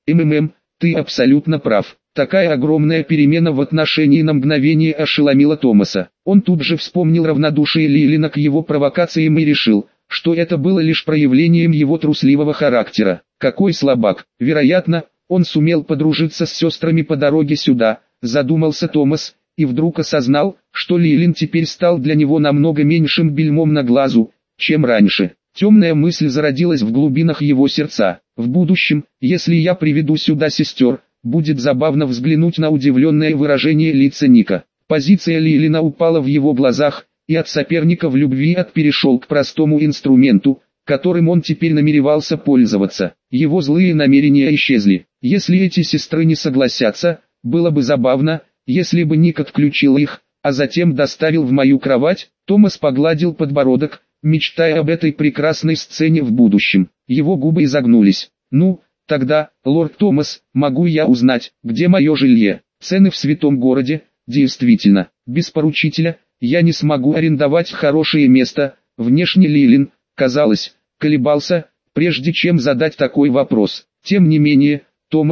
Ты абсолютно прав». Такая огромная перемена в отношении на мгновение ошеломила Томаса. Он тут же вспомнил равнодушие Лилина к его провокациям и решил, что это было лишь проявлением его трусливого характера. Какой слабак! Вероятно, он сумел подружиться с сестрами по дороге сюда, задумался Томас, и вдруг осознал, что Лилин теперь стал для него намного меньшим бельмом на глазу, чем раньше. Темная мысль зародилась в глубинах его сердца. В будущем, если я приведу сюда сестер, будет забавно взглянуть на удивленное выражение лица Ника. Позиция Лилина упала в его глазах, и от соперника в любви перешел к простому инструменту, которым он теперь намеревался пользоваться. Его злые намерения исчезли. Если эти сестры не согласятся, было бы забавно, если бы Ник отключил их, а затем доставил в мою кровать. Томас погладил подбородок, мечтая об этой прекрасной сцене в будущем. Его губы изогнулись. «Ну, тогда, лорд Томас, могу я узнать, где мое жилье?» Цены в святом городе, действительно, без поручителя, я не смогу арендовать хорошее место. Внешне Лилин, казалось, колебался, прежде чем задать такой вопрос. Тем не менее, Томас,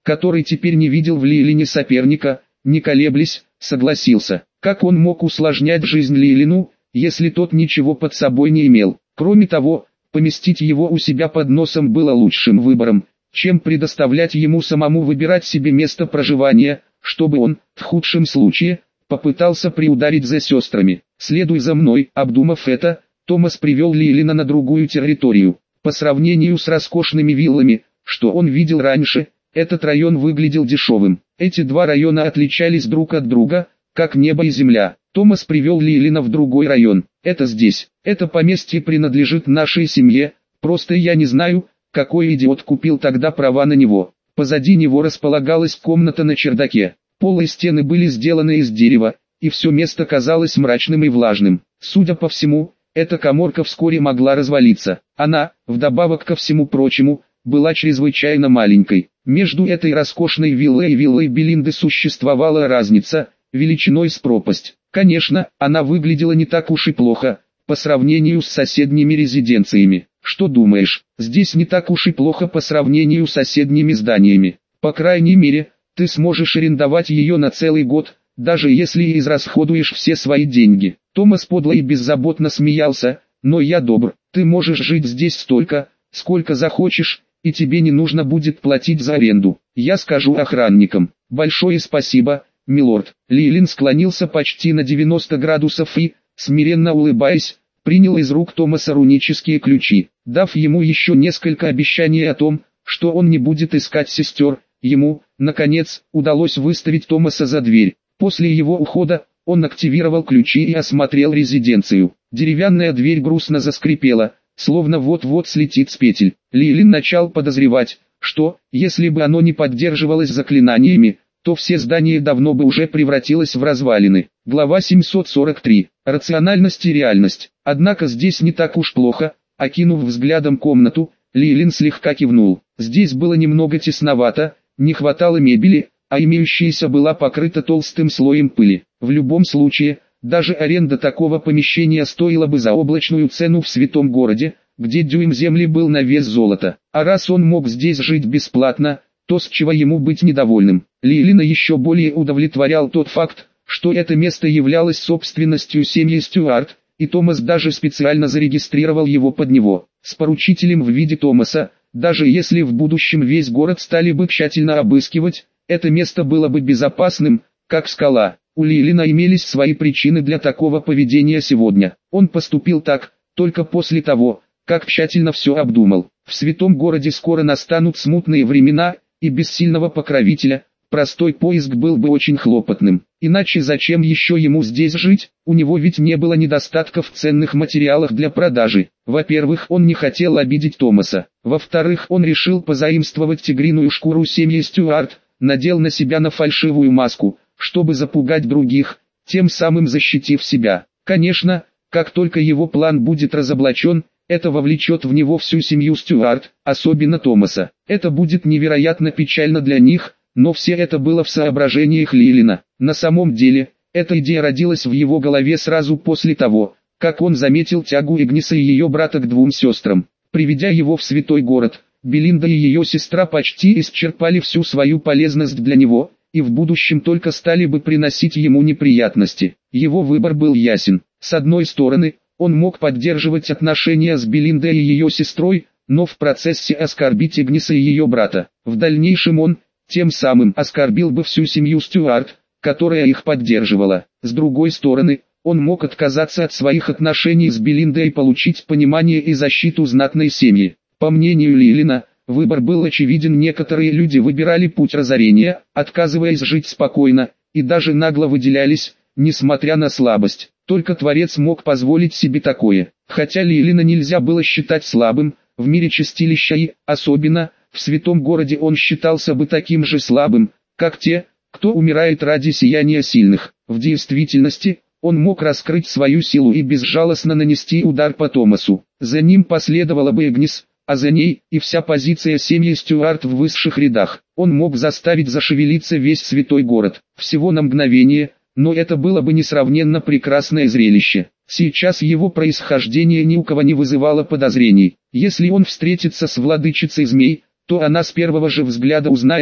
который теперь не видел в Лилине соперника, не колеблясь, согласился. Как он мог усложнять жизнь Лилину, если тот ничего под собой не имел? Кроме того, поместить его у себя под носом было лучшим выбором, чем предоставлять ему самому выбирать себе место проживания, чтобы он, в худшем случае, попытался приударить за сестрами. «Следуй за мной». Обдумав это, Томас привел Лилина на другую территорию. По сравнению с роскошными виллами, что он видел раньше, этот район выглядел дешевым. Эти два района отличались друг от друга, как небо и земля. Томас привел Лилина в другой район. «Это здесь. Это поместье принадлежит нашей семье, просто я не знаю, какой идиот купил тогда права на него». Позади него располагалась комната на чердаке. Пол и стены были сделаны из дерева, и все место казалось мрачным и влажным. Судя по всему, эта каморка вскоре могла развалиться. Она, вдобавок ко всему прочему, была чрезвычайно маленькой. Между этой роскошной виллой и виллой Белинды существовала разница, величиной с пропасть. Конечно, она выглядела не так уж и плохо, по сравнению с соседними резиденциями. Что думаешь, здесь не так уж и плохо по сравнению с соседними зданиями. По крайней мере, ты сможешь арендовать ее на целый год, даже если и израсходуешь все свои деньги. Томас подло и беззаботно смеялся. «Но я добр, ты можешь жить здесь столько, сколько захочешь, и тебе не нужно будет платить за аренду. Я скажу охранникам». «Большое спасибо, милорд». Лилин склонился почти на 90 градусов и, смиренно улыбаясь, принял из рук Томаса рунические ключи. Дав ему еще несколько обещаний о том, что он не будет искать сестер, ему, наконец, удалось выставить Томаса за дверь. После его ухода, он активировал ключи и осмотрел резиденцию. Деревянная дверь грустно заскрипела, словно вот-вот слетит с петель. Лилин начал подозревать, что, если бы оно не поддерживалось заклинаниями, то все здание давно бы уже превратилось в развалины. Глава 743. Рациональность и реальность. Однако здесь не так уж плохо. Окинув взглядом комнату, Лилин слегка кивнул. Здесь было немного тесновато, не хватало мебели, а имеющаяся была покрыта толстым слоем пыли. В любом случае, даже аренда такого помещения стоила бы заоблачную цену в святом городе, где дюйм земли был на вес золота. А раз он мог здесь жить бесплатно, то с чего ему быть недовольным? Лилина еще более удовлетворял тот факт, что это место являлось собственностью семьи Стюарт, и Томас даже специально зарегистрировал его под него. С поручителем в виде Томаса, даже если в будущем весь город стали бы тщательно обыскивать, это место было бы безопасным, как скала. У Лилина имелись свои причины для такого поведения сегодня. Он поступил так, только после того, как тщательно все обдумал. В святом городе скоро настанут смутные времена, и без сильного покровителя, простой поиск был бы очень хлопотным. Иначе зачем еще ему здесь жить? У него ведь не было недостатка в ценных материалах для продажи. Во-первых, он не хотел обидеть Томаса. Во-вторых, он решил позаимствовать тигриную шкуру семьи Стюарт, надел на себя на фальшивую маску, чтобы запугать других, тем самым защитив себя. Конечно, как только его план будет разоблачен, это вовлечет в него всю семью Стюарт, особенно Томаса. Это будет невероятно печально для них, но все это было в соображениях Лилина. На самом деле, эта идея родилась в его голове сразу после того, как он заметил тягу Игниса и ее брата к двум сестрам. Приведя его в святой город, Белинда и ее сестра почти исчерпали всю свою полезность для него, и в будущем только стали бы приносить ему неприятности. Его выбор был ясен. С одной стороны, он мог поддерживать отношения с Белиндой и ее сестрой, но в процессе оскорбить Игниса и ее брата. В дальнейшем он, тем самым, оскорбил бы всю семью Стюарт, которая их поддерживала. С другой стороны, он мог отказаться от своих отношений с Белиндой и получить понимание и защиту знатной семьи. По мнению Лилина, выбор был очевиден. Некоторые люди выбирали путь разорения, отказываясь жить спокойно, и даже нагло выделялись, несмотря на слабость. Только Творец мог позволить себе такое. Хотя Лилина нельзя было считать слабым, в мире чистилища и, особенно, в святом городе он считался бы таким же слабым, как те, кто умирает ради сияния сильных. В действительности, он мог раскрыть свою силу и безжалостно нанести удар по Томасу. За ним последовала бы Игнис, а за ней и вся позиция семьи Стюарт в высших рядах. Он мог заставить зашевелиться весь святой город. Всего на мгновение, но это было бы несравненно прекрасное зрелище. Сейчас его происхождение ни у кого не вызывало подозрений. Если он встретится с владычицей змей, то она с первого же взгляда узнает,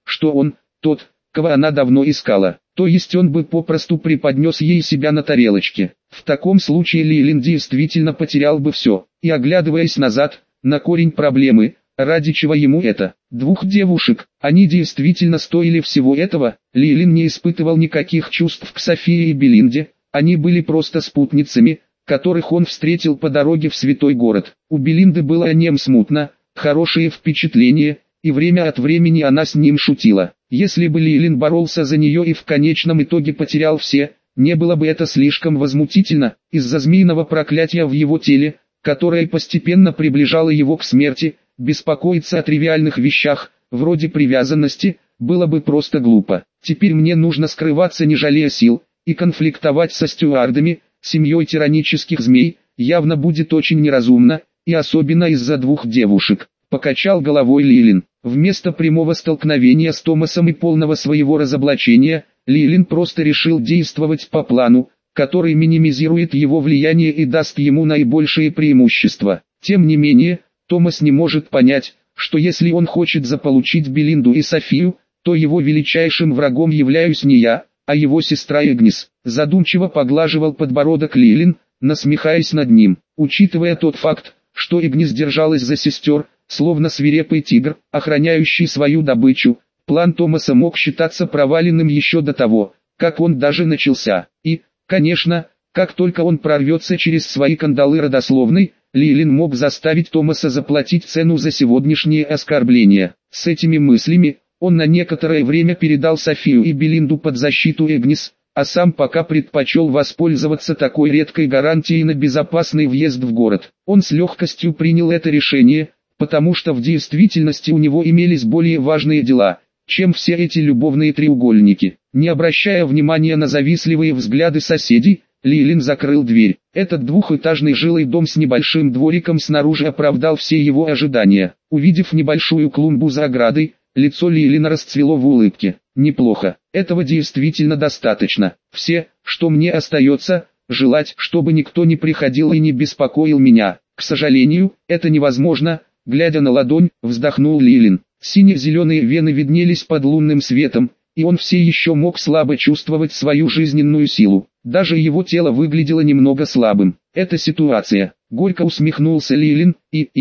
что он, тот, кого она давно искала. То есть он бы попросту преподнес ей себя на тарелочке. В таком случае Лилин действительно потерял бы все. И оглядываясь назад, на корень проблемы, ради чего ему это? Двух девушек, они действительно стоили всего этого. Лилин не испытывал никаких чувств к Софии и Белинде, они были просто спутницами, которых он встретил по дороге в святой город. У Белинды было о нем смутно, хорошее впечатление, и время от времени она с ним шутила. Если бы Лилин боролся за нее и в конечном итоге потерял все, не было бы это слишком возмутительно, из-за змеиного проклятия в его теле, которое постепенно приближало его к смерти, беспокоиться о тривиальных вещах, вроде привязанности, было бы просто глупо. Теперь мне нужно скрываться не жалея сил, и конфликтовать со стюардами, семьей тиранических змей, явно будет очень неразумно, и особенно из-за двух девушек. Покачал головой Лилин. Вместо прямого столкновения с Томасом и полного своего разоблачения, Лилин просто решил действовать по плану, который минимизирует его влияние и даст ему наибольшие преимущества. Тем не менее, Томас не может понять, что если он хочет заполучить Белинду и Софию, то его величайшим врагом являюсь не я, а его сестра Эгнис. Задумчиво поглаживал подбородок Лилин, насмехаясь над ним. Учитывая тот факт, что Эгнис держалась за сестер, словно свирепый тигр, охраняющий свою добычу, план Томаса мог считаться проваленным еще до того, как он даже начался. И, конечно, как только он прорвется через свои кандалы родословной, Лилин мог заставить Томаса заплатить цену за сегодняшнее оскорбление. С этими мыслями, он на некоторое время передал Софию и Белинду под защиту Эгнис, а сам пока предпочел воспользоваться такой редкой гарантией на безопасный въезд в город. Он с легкостью принял это решение, потому что в действительности у него имелись более важные дела, чем все эти любовные треугольники. Не обращая внимания на завистливые взгляды соседей, Лилин закрыл дверь. Этот двухэтажный жилой дом с небольшим двориком снаружи оправдал все его ожидания. Увидев небольшую клумбу за оградой, лицо Лилина расцвело в улыбке. Неплохо, этого действительно достаточно. Все, что мне остается, желать, чтобы никто не приходил и не беспокоил меня. К сожалению, это невозможно. Глядя на ладонь, вздохнул Лилин. Сине-зеленые вены виднелись под лунным светом, и он все еще мог слабо чувствовать свою жизненную силу. Даже его тело выглядело немного слабым. «Это ситуация», — горько усмехнулся Лилин,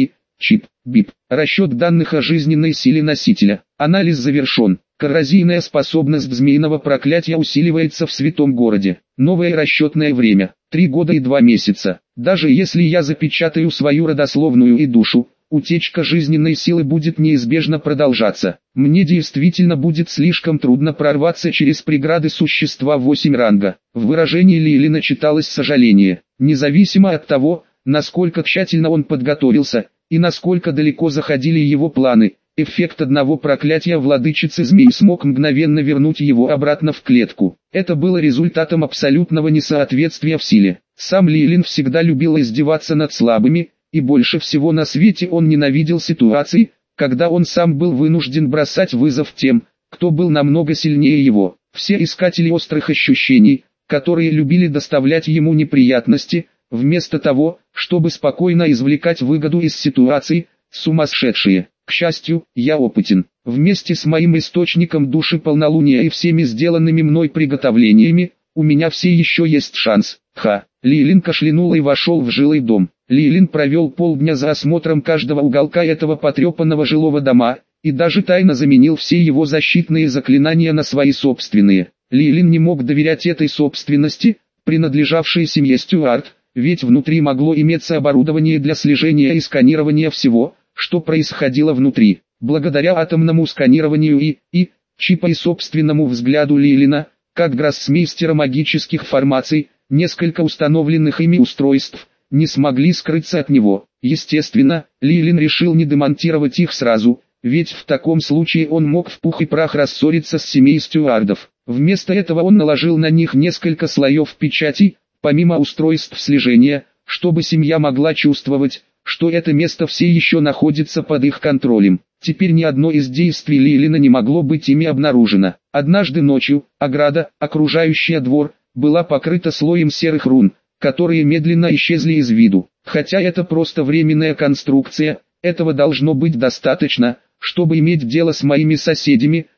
чип-бип. Расчет данных о жизненной силе носителя. Анализ завершен. Коррозийная способность змеиного проклятия усиливается в святом городе. Новое расчетное время. 3 года и 2 месяца. Даже если я запечатаю свою родословную и душу, утечка жизненной силы будет неизбежно продолжаться. Мне действительно будет слишком трудно прорваться через преграды существа 8 ранга. В выражении Лилина читалось сожаление. Независимо от того, насколько тщательно он подготовился, и насколько далеко заходили его планы, эффект одного проклятия владычицы змей смог мгновенно вернуть его обратно в клетку. Это было результатом абсолютного несоответствия в силе. Сам Лилин всегда любил издеваться над слабыми, и больше всего на свете он ненавидел ситуации, когда он сам был вынужден бросать вызов тем, кто был намного сильнее его. Все искатели острых ощущений, которые любили доставлять ему неприятности, вместо того, чтобы спокойно извлекать выгоду из ситуации, сумасшедшие. К счастью, я опытен. Вместе с моим источником души полнолуния и всеми сделанными мной приготовлениями, у меня все еще есть шанс. Лилин кашлянул и вошел в жилой дом. Лилин провел полдня за осмотром каждого уголка этого потрепанного жилого дома, и даже тайно заменил все его защитные заклинания на свои собственные. Лилин не мог доверять этой собственности, принадлежавшей семье Стюарт, ведь внутри могло иметься оборудование для слежения и сканирования всего, что происходило внутри. Благодаря атомному сканированию и чипа и собственному взгляду Лилина, как гроссмейстера магических формаций, несколько установленных ими устройств не смогли скрыться от него. Естественно, Лилин решил не демонтировать их сразу, ведь в таком случае он мог в пух и прах рассориться с семьей Стюардов. Вместо этого он наложил на них несколько слоев печати, помимо устройств слежения, чтобы семья могла чувствовать, что это место все еще находится под их контролем. Теперь ни одно из действий Лилина не могло быть ими обнаружено. Однажды ночью, ограда, окружающая двор, была покрыта слоем серых рун, которые медленно исчезли из виду. Хотя это просто временная конструкция, этого должно быть достаточно, чтобы иметь дело с моими соседями,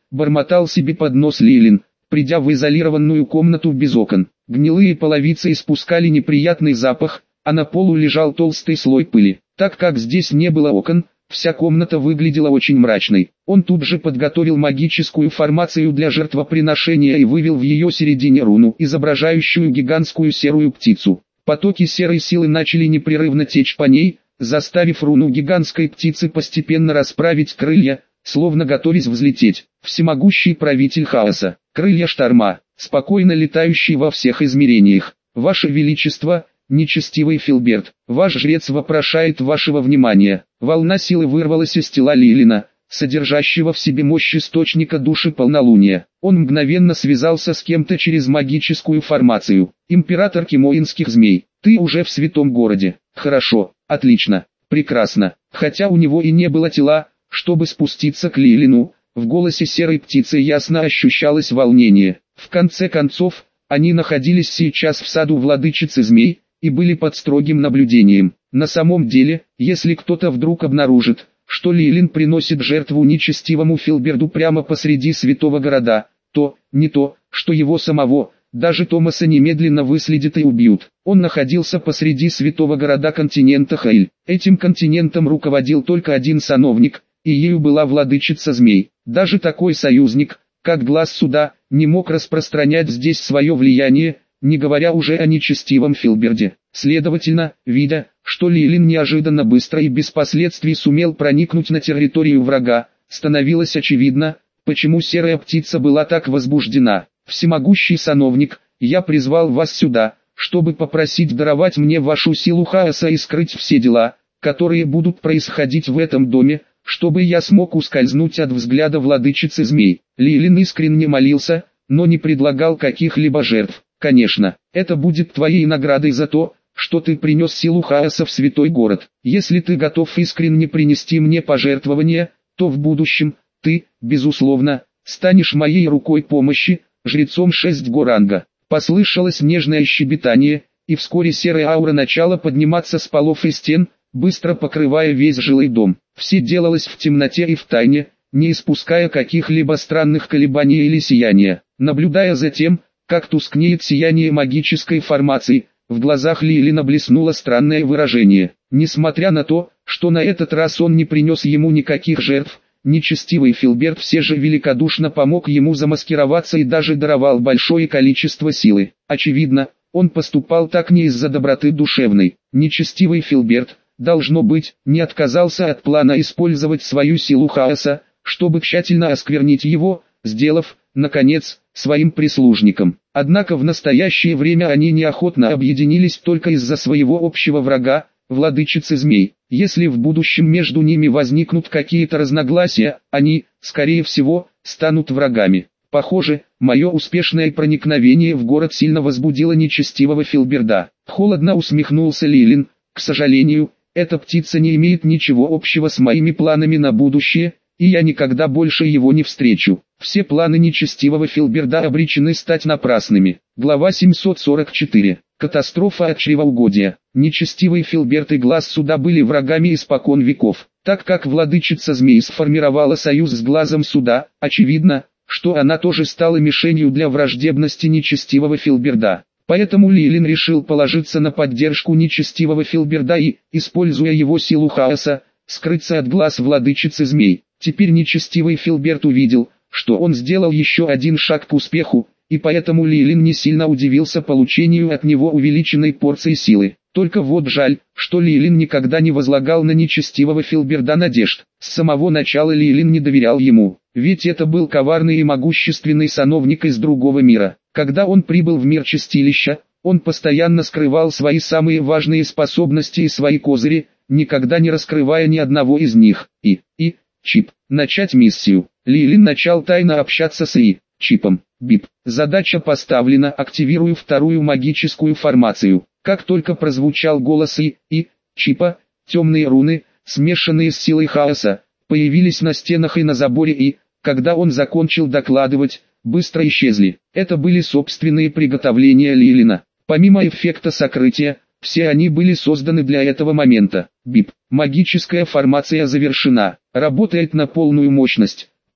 бормотал себе под нос Лилин, придя в изолированную комнату без окон. Гнилые половицы испускали неприятный запах, а на полу лежал толстый слой пыли. Так как здесь не было окон, вся комната выглядела очень мрачной. Он тут же подготовил магическую формацию для жертвоприношения и вывел в ее середине руну, изображающую гигантскую серую птицу. Потоки серой силы начали непрерывно течь по ней, заставив руну гигантской птицы постепенно расправить крылья, словно готовясь взлететь. Всемогущий правитель хаоса, крылья шторма, спокойно летающий во всех измерениях. Ваше Величество, нечестивый Филберт, ваш жрец вопрошает вашего внимания. Волна силы вырвалась из тела Лилина, содержащего в себе мощь источника души полнолуния. Он мгновенно связался с кем-то через магическую формацию. Император кимоинских змей, ты уже в святом городе. Хорошо, отлично, прекрасно. Хотя у него и не было тела, чтобы спуститься к Лилину, в голосе серой птицы ясно ощущалось волнение. В конце концов, они находились сейчас в саду владычицы змей, и были под строгим наблюдением. На самом деле, если кто-то вдруг обнаружит, что Лилин приносит жертву нечестивому Филберду прямо посреди святого города, то, не то, что его самого, даже Томаса немедленно выследят и убьют. Он находился посреди святого города континента Хейль. Этим континентом руководил только один сановник, и ею была владычица змей. Даже такой союзник, как Глаз Суда, не мог распространять здесь свое влияние, не говоря уже о нечестивом Филберде. Следовательно, видя, что Лилин неожиданно быстро и без последствий сумел проникнуть на территорию врага, становилось очевидно, почему серая птица была так возбуждена. Всемогущий сановник, я призвал вас сюда, чтобы попросить даровать мне вашу силу хаоса и скрыть все дела, которые будут происходить в этом доме, чтобы я смог ускользнуть от взгляда владычицы змей. Лилин искренне молился, но не предлагал каких-либо жертв. Конечно, это будет твоей наградой за то, что ты принес силу хаоса в святой город. Если ты готов искренне принести мне пожертвования, то в будущем, ты, безусловно, станешь моей рукой помощи, жрецом 6 ранга. Послышалось нежное щебетание, и вскоре серая аура начала подниматься с полов и стен, быстро покрывая весь жилой дом. Все делалось в темноте и в тайне, не испуская каких-либо странных колебаний или сияния. Наблюдая за тем, как тускнеет сияние магической формации, в глазах Лилина блеснуло странное выражение. Несмотря на то, что на этот раз он не принес ему никаких жертв, нечестивый Филберт все же великодушно помог ему замаскироваться и даже даровал большое количество силы. Очевидно, он поступал так не из-за доброты душевной. Нечестивый Филберт, должно быть, не отказался от плана использовать свою силу хаоса, чтобы тщательно осквернить его, сделав, наконец, своим прислужником. Однако в настоящее время они неохотно объединились только из-за своего общего врага, владычицы змей. Если в будущем между ними возникнут какие-то разногласия, они, скорее всего, станут врагами. Похоже, мое успешное проникновение в город сильно возбудило нечестивого Филберда. Холодно усмехнулся Лилин. К сожалению, эта птица не имеет ничего общего с моими планами на будущее, и я никогда больше его не встречу. Все планы нечестивого Филберда обречены стать напрасными. Глава 744. Катастрофа от чревоугодия. Нечестивый Филберт и Глаз Суда были врагами испокон веков. Так как владычица змей сформировала союз с Глазом Суда, очевидно, что она тоже стала мишенью для враждебности нечестивого Филберда. Поэтому Лилин решил положиться на поддержку нечестивого Филберда и, используя его силу хаоса, скрыться от глаз владычицы змей. Теперь нечестивый Филберт увидел, что он сделал еще один шаг к успеху, и поэтому Лилин не сильно удивился получению от него увеличенной порции силы. Только вот жаль, что Лилин никогда не возлагал на нечестивого Филберда надежд. С самого начала Лилин не доверял ему, ведь это был коварный и могущественный сановник из другого мира. Когда он прибыл в мир чистилища, он постоянно скрывал свои самые важные способности и свои козыри, никогда не раскрывая ни одного из них. Чип. Начать миссию. Лилин начал тайно общаться с Чипом. Бип. Задача поставлена. Активирую вторую магическую формацию. Как только прозвучал голос Чипа, темные руны, смешанные с силой хаоса, появились на стенах и на заборе и, когда он закончил докладывать, быстро исчезли. Это были собственные приготовления Лилина. Помимо эффекта сокрытия, все они были созданы для этого момента. Бип. Магическая формация завершена. Работает на полную мощность.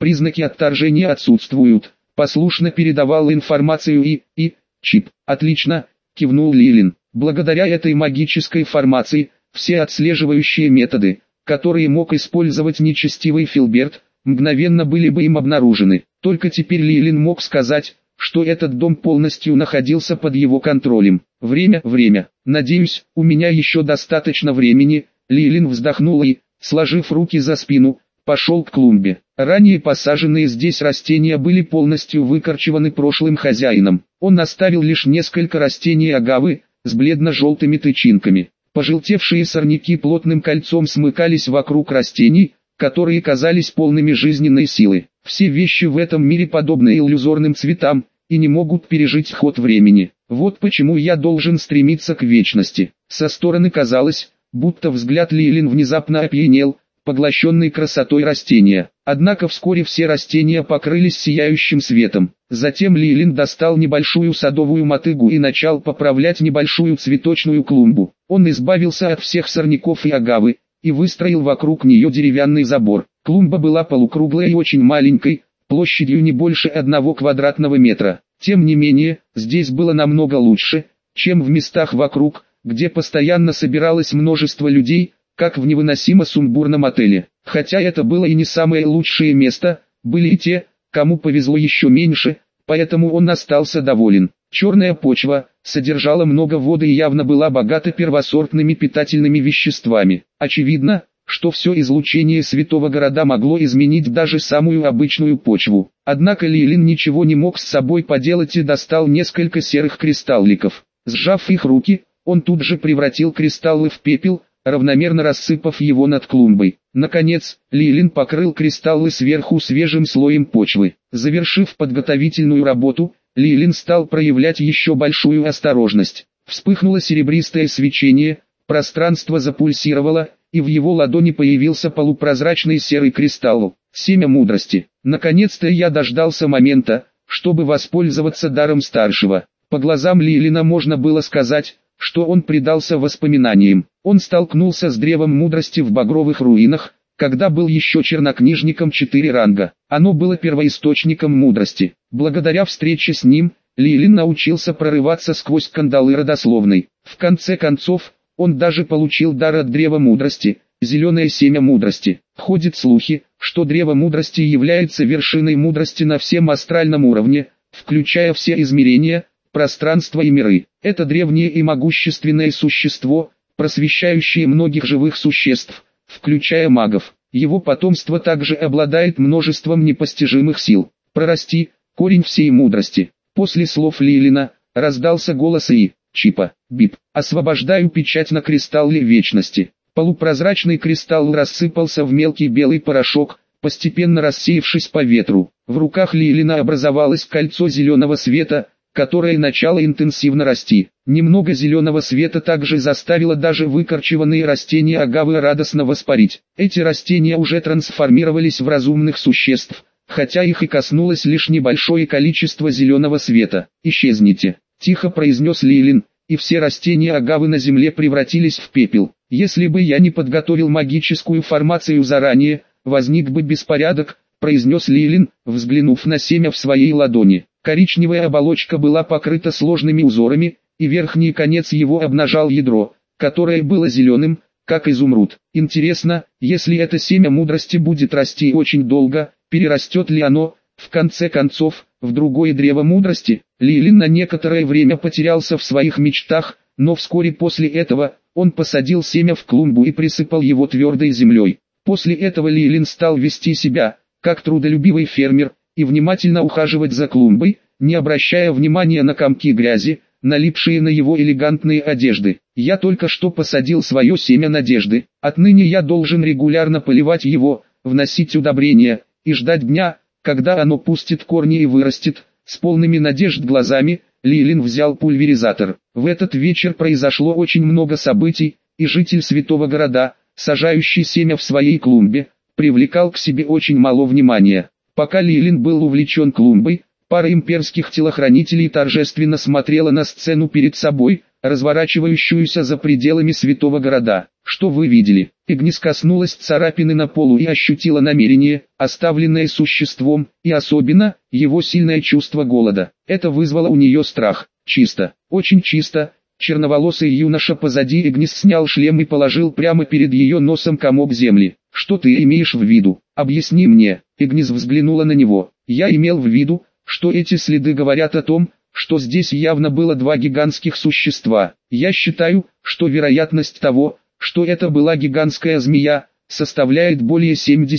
признаки отторжения отсутствуют. Послушно передавал информацию чип. Отлично, кивнул Лилин. Благодаря этой магической формации, все отслеживающие методы, которые мог использовать нечестивый Филберт, мгновенно были бы им обнаружены. Только теперь Лилин мог сказать, что этот дом полностью находился под его контролем. Время. Надеюсь, у меня еще достаточно времени. Лилин вздохнул и, сложив руки за спину, пошел к клумбе. Ранее посаженные здесь растения были полностью выкорчеваны прошлым хозяином. Он оставил лишь несколько растений агавы, с бледно-желтыми тычинками. Пожелтевшие сорняки плотным кольцом смыкались вокруг растений, которые казались полными жизненной силы. Все вещи в этом мире подобны иллюзорным цветам, и не могут пережить ход времени. Вот почему я должен стремиться к вечности. Со стороны казалось, будто взгляд Лилин внезапно опьянел, поглощенный красотой растения. Однако вскоре все растения покрылись сияющим светом. Затем Лилин достал небольшую садовую мотыгу и начал поправлять небольшую цветочную клумбу. Он избавился от всех сорняков и агавы, и выстроил вокруг нее деревянный забор. Клумба была полукруглой и очень маленькой, площадью не больше 1 квадратного метра. Тем не менее, здесь было намного лучше, чем в местах вокруг, где постоянно собиралось множество людей, как в невыносимо сумбурном отеле. Хотя это было и не самое лучшее место, были и те, кому повезло еще меньше, поэтому он остался доволен. Черная почва содержала много воды и явно была богата первосортными питательными веществами. Очевидно, что все излучение Святого Города могло изменить даже самую обычную почву. Однако Лилин ничего не мог с собой поделать и достал несколько серых кристалликов. Сжав их руки, он тут же превратил кристаллы в пепел, равномерно рассыпав его над клумбой. Наконец, Лилин покрыл кристаллы сверху свежим слоем почвы. Завершив подготовительную работу, Лилин стал проявлять еще большую осторожность. Вспыхнуло серебристое свечение, пространство запульсировало, и в его ладони появился полупрозрачный серый кристалл. Семя мудрости. Наконец-то я дождался момента, чтобы воспользоваться даром старшего. По глазам Лилина можно было сказать, что он предался воспоминаниям. Он столкнулся с древом мудрости в багровых руинах, когда был еще чернокнижником 4 ранга. Оно было первоисточником мудрости. Благодаря встрече с ним, Лилин научился прорываться сквозь кандалы родословной. В конце концов, он даже получил дар от древа мудрости, зеленое семя мудрости. Ходят слухи, что древо мудрости является вершиной мудрости на всем астральном уровне, включая все измерения, пространства и миры. Это древнее и могущественное существо, просвещающее многих живых существ, включая магов. Его потомство также обладает множеством непостижимых сил. Прорасти – корень всей мудрости. После слов Лилина, раздался голос чипа. Бип. Освобождаю печать на кристалле вечности. Полупрозрачный кристалл рассыпался в мелкий белый порошок, постепенно рассеявшись по ветру. В руках Лилина образовалось кольцо зеленого света, которое начало интенсивно расти. Немного зеленого света также заставило даже выкорчеванные растения агавы радостно воспарить. Эти растения уже трансформировались в разумных существ, хотя их и коснулось лишь небольшое количество зеленого света. «Исчезните», – тихо произнес Лилин, и все растения агавы на земле превратились в пепел. «Если бы я не подготовил магическую формацию заранее, возник бы беспорядок», – произнес Лилин, взглянув на семя в своей ладони. Коричневая оболочка была покрыта сложными узорами, и верхний конец его обнажал ядро, которое было зеленым, как изумруд. Интересно, если это семя мудрости будет расти очень долго, перерастет ли оно, в конце концов, в другое древо мудрости? Лилин на некоторое время потерялся в своих мечтах, но вскоре после этого, он посадил семя в клумбу и присыпал его твердой землей. После этого Лилин стал вести себя, как трудолюбивый фермер, и внимательно ухаживать за клумбой, не обращая внимания на комки грязи, налипшие на его элегантные одежды. «Я только что посадил свое семя надежды, отныне я должен регулярно поливать его, вносить удобрения, и ждать дня, когда оно пустит корни и вырастет». С полными надежд глазами, Лилин взял пульверизатор. В этот вечер произошло очень много событий, и житель Святого Города, сажающий семя в своей клумбе, привлекал к себе очень мало внимания. Пока Лилин был увлечен клумбой, пара имперских телохранителей торжественно смотрела на сцену перед собой, разворачивающуюся за пределами Святого Города. «Что вы видели?» Игнис коснулась царапины на полу и ощутила намерение, оставленное существом, и особенно, его сильное чувство голода. Это вызвало у нее страх. Чисто, очень чисто. Черноволосый юноша позади Игнис снял шлем и положил прямо перед ее носом комок земли. «Что ты имеешь в виду? Объясни мне». Игнис взглянула на него. «Я имел в виду, что эти следы говорят о том, что здесь явно было два гигантских существа. Я считаю, что вероятность того, что это была гигантская змея, составляет более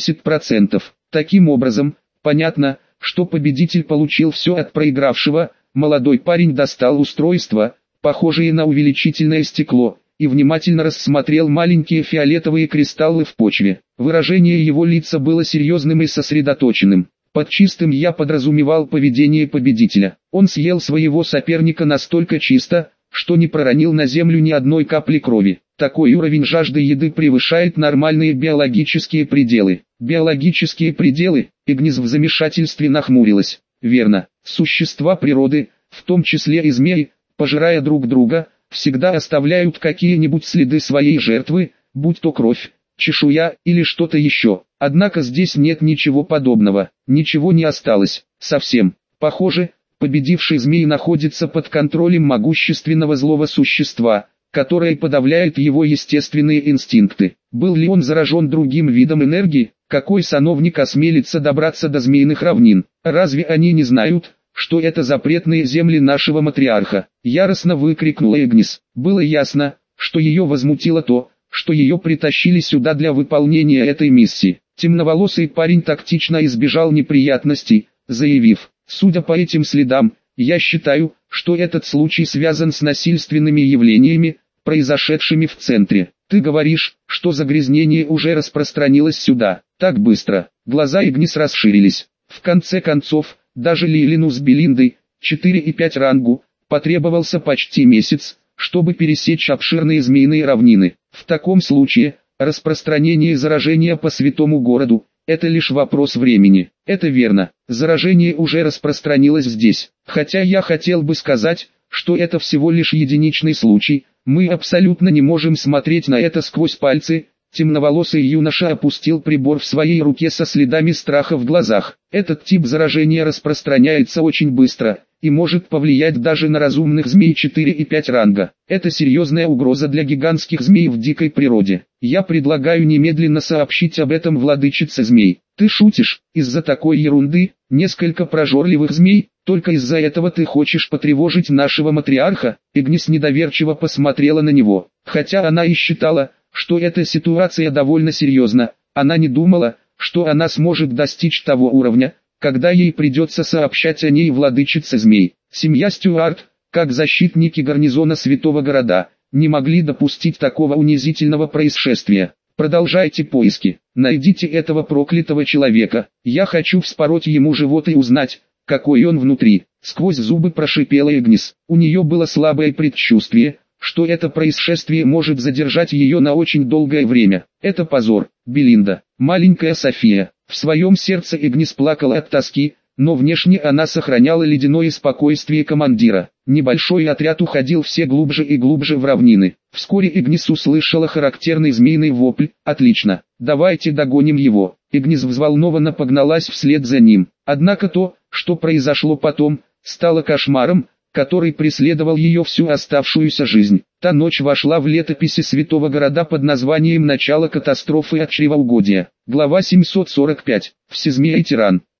70%. Таким образом, понятно, что победитель получил все от проигравшего. Молодой парень достал устройство, похожее на увеличительное стекло, и внимательно рассмотрел маленькие фиолетовые кристаллы в почве. Выражение его лица было серьезным и сосредоточенным. Под чистым я подразумевал поведение победителя. Он съел своего соперника настолько чисто, что не проронил на землю ни одной капли крови. Такой уровень жажды еды превышает нормальные биологические пределы. Биологические пределы? Игнис в замешательстве нахмурилась. Верно, существа природы, в том числе и змеи, пожирая друг друга, всегда оставляют какие-нибудь следы своей жертвы, будь то кровь, чешуя или что-то еще. Однако здесь нет ничего подобного, ничего не осталось, совсем. Похоже, победивший змей находится под контролем могущественного злого существа, которое подавляет его естественные инстинкты. Был ли он заражен другим видом энергии? Какой сановник осмелится добраться до змеиных равнин? Разве они не знают, что это запретные земли нашего матриарха? Яростно выкрикнула Игнис. Было ясно, что ее возмутило то, что ее притащили сюда для выполнения этой миссии. Темноволосый парень тактично избежал неприятностей, заявив: «Судя по этим следам, я считаю, что этот случай связан с насильственными явлениями, произошедшими в центре. Ты говоришь, что загрязнение уже распространилось сюда, так быстро». Глаза Игнис расширились. В конце концов, даже Лилину с Белиндой, 4 и 5 рангу, потребовался почти месяц, чтобы пересечь обширные змеиные равнины. В таком случае, распространение заражения по святому городу – это лишь вопрос времени. Это верно, заражение уже распространилось здесь. Хотя я хотел бы сказать, что это всего лишь единичный случай, мы абсолютно не можем смотреть на это сквозь пальцы. Темноволосый юноша опустил прибор в своей руке со следами страха в глазах. Этот тип заражения распространяется очень быстро и может повлиять даже на разумных змей 4 и 5 ранга. Это серьезная угроза для гигантских змей в дикой природе. Я предлагаю немедленно сообщить об этом владычице змей. Ты шутишь? Из-за такой ерунды? Несколько прожорливых змей? Только из-за этого ты хочешь потревожить нашего матриарха? Игнис недоверчиво посмотрела на него. Хотя она и считала, что эта ситуация довольно серьезна, она не думала, что она сможет достичь того уровня, когда ей придется сообщать о ней владычице змей. Семья Стюарт, как защитники гарнизона Святого Города, не могли допустить такого унизительного происшествия. Продолжайте поиски, найдите этого проклятого человека, я хочу вспороть ему живот и узнать, какой он внутри. Сквозь зубы прошипела Игнис. У нее было слабое предчувствие, что это происшествие может задержать ее на очень долгое время. Это позор. Белинда, маленькая София. В своем сердце Игнис плакала от тоски, но внешне она сохраняла ледяное спокойствие командира. Небольшой отряд уходил все глубже и глубже в равнины. Вскоре Игнис услышала характерный змеиный вопль. «Отлично, давайте догоним его». Игнис взволнованно погналась вслед за ним. Однако то, что произошло потом, стало кошмаром, который преследовал ее всю оставшуюся жизнь. Та ночь вошла в летописи Святого Города под названием «Начало катастрофы от чревоугодия». Глава 745. Всезмея-тиран.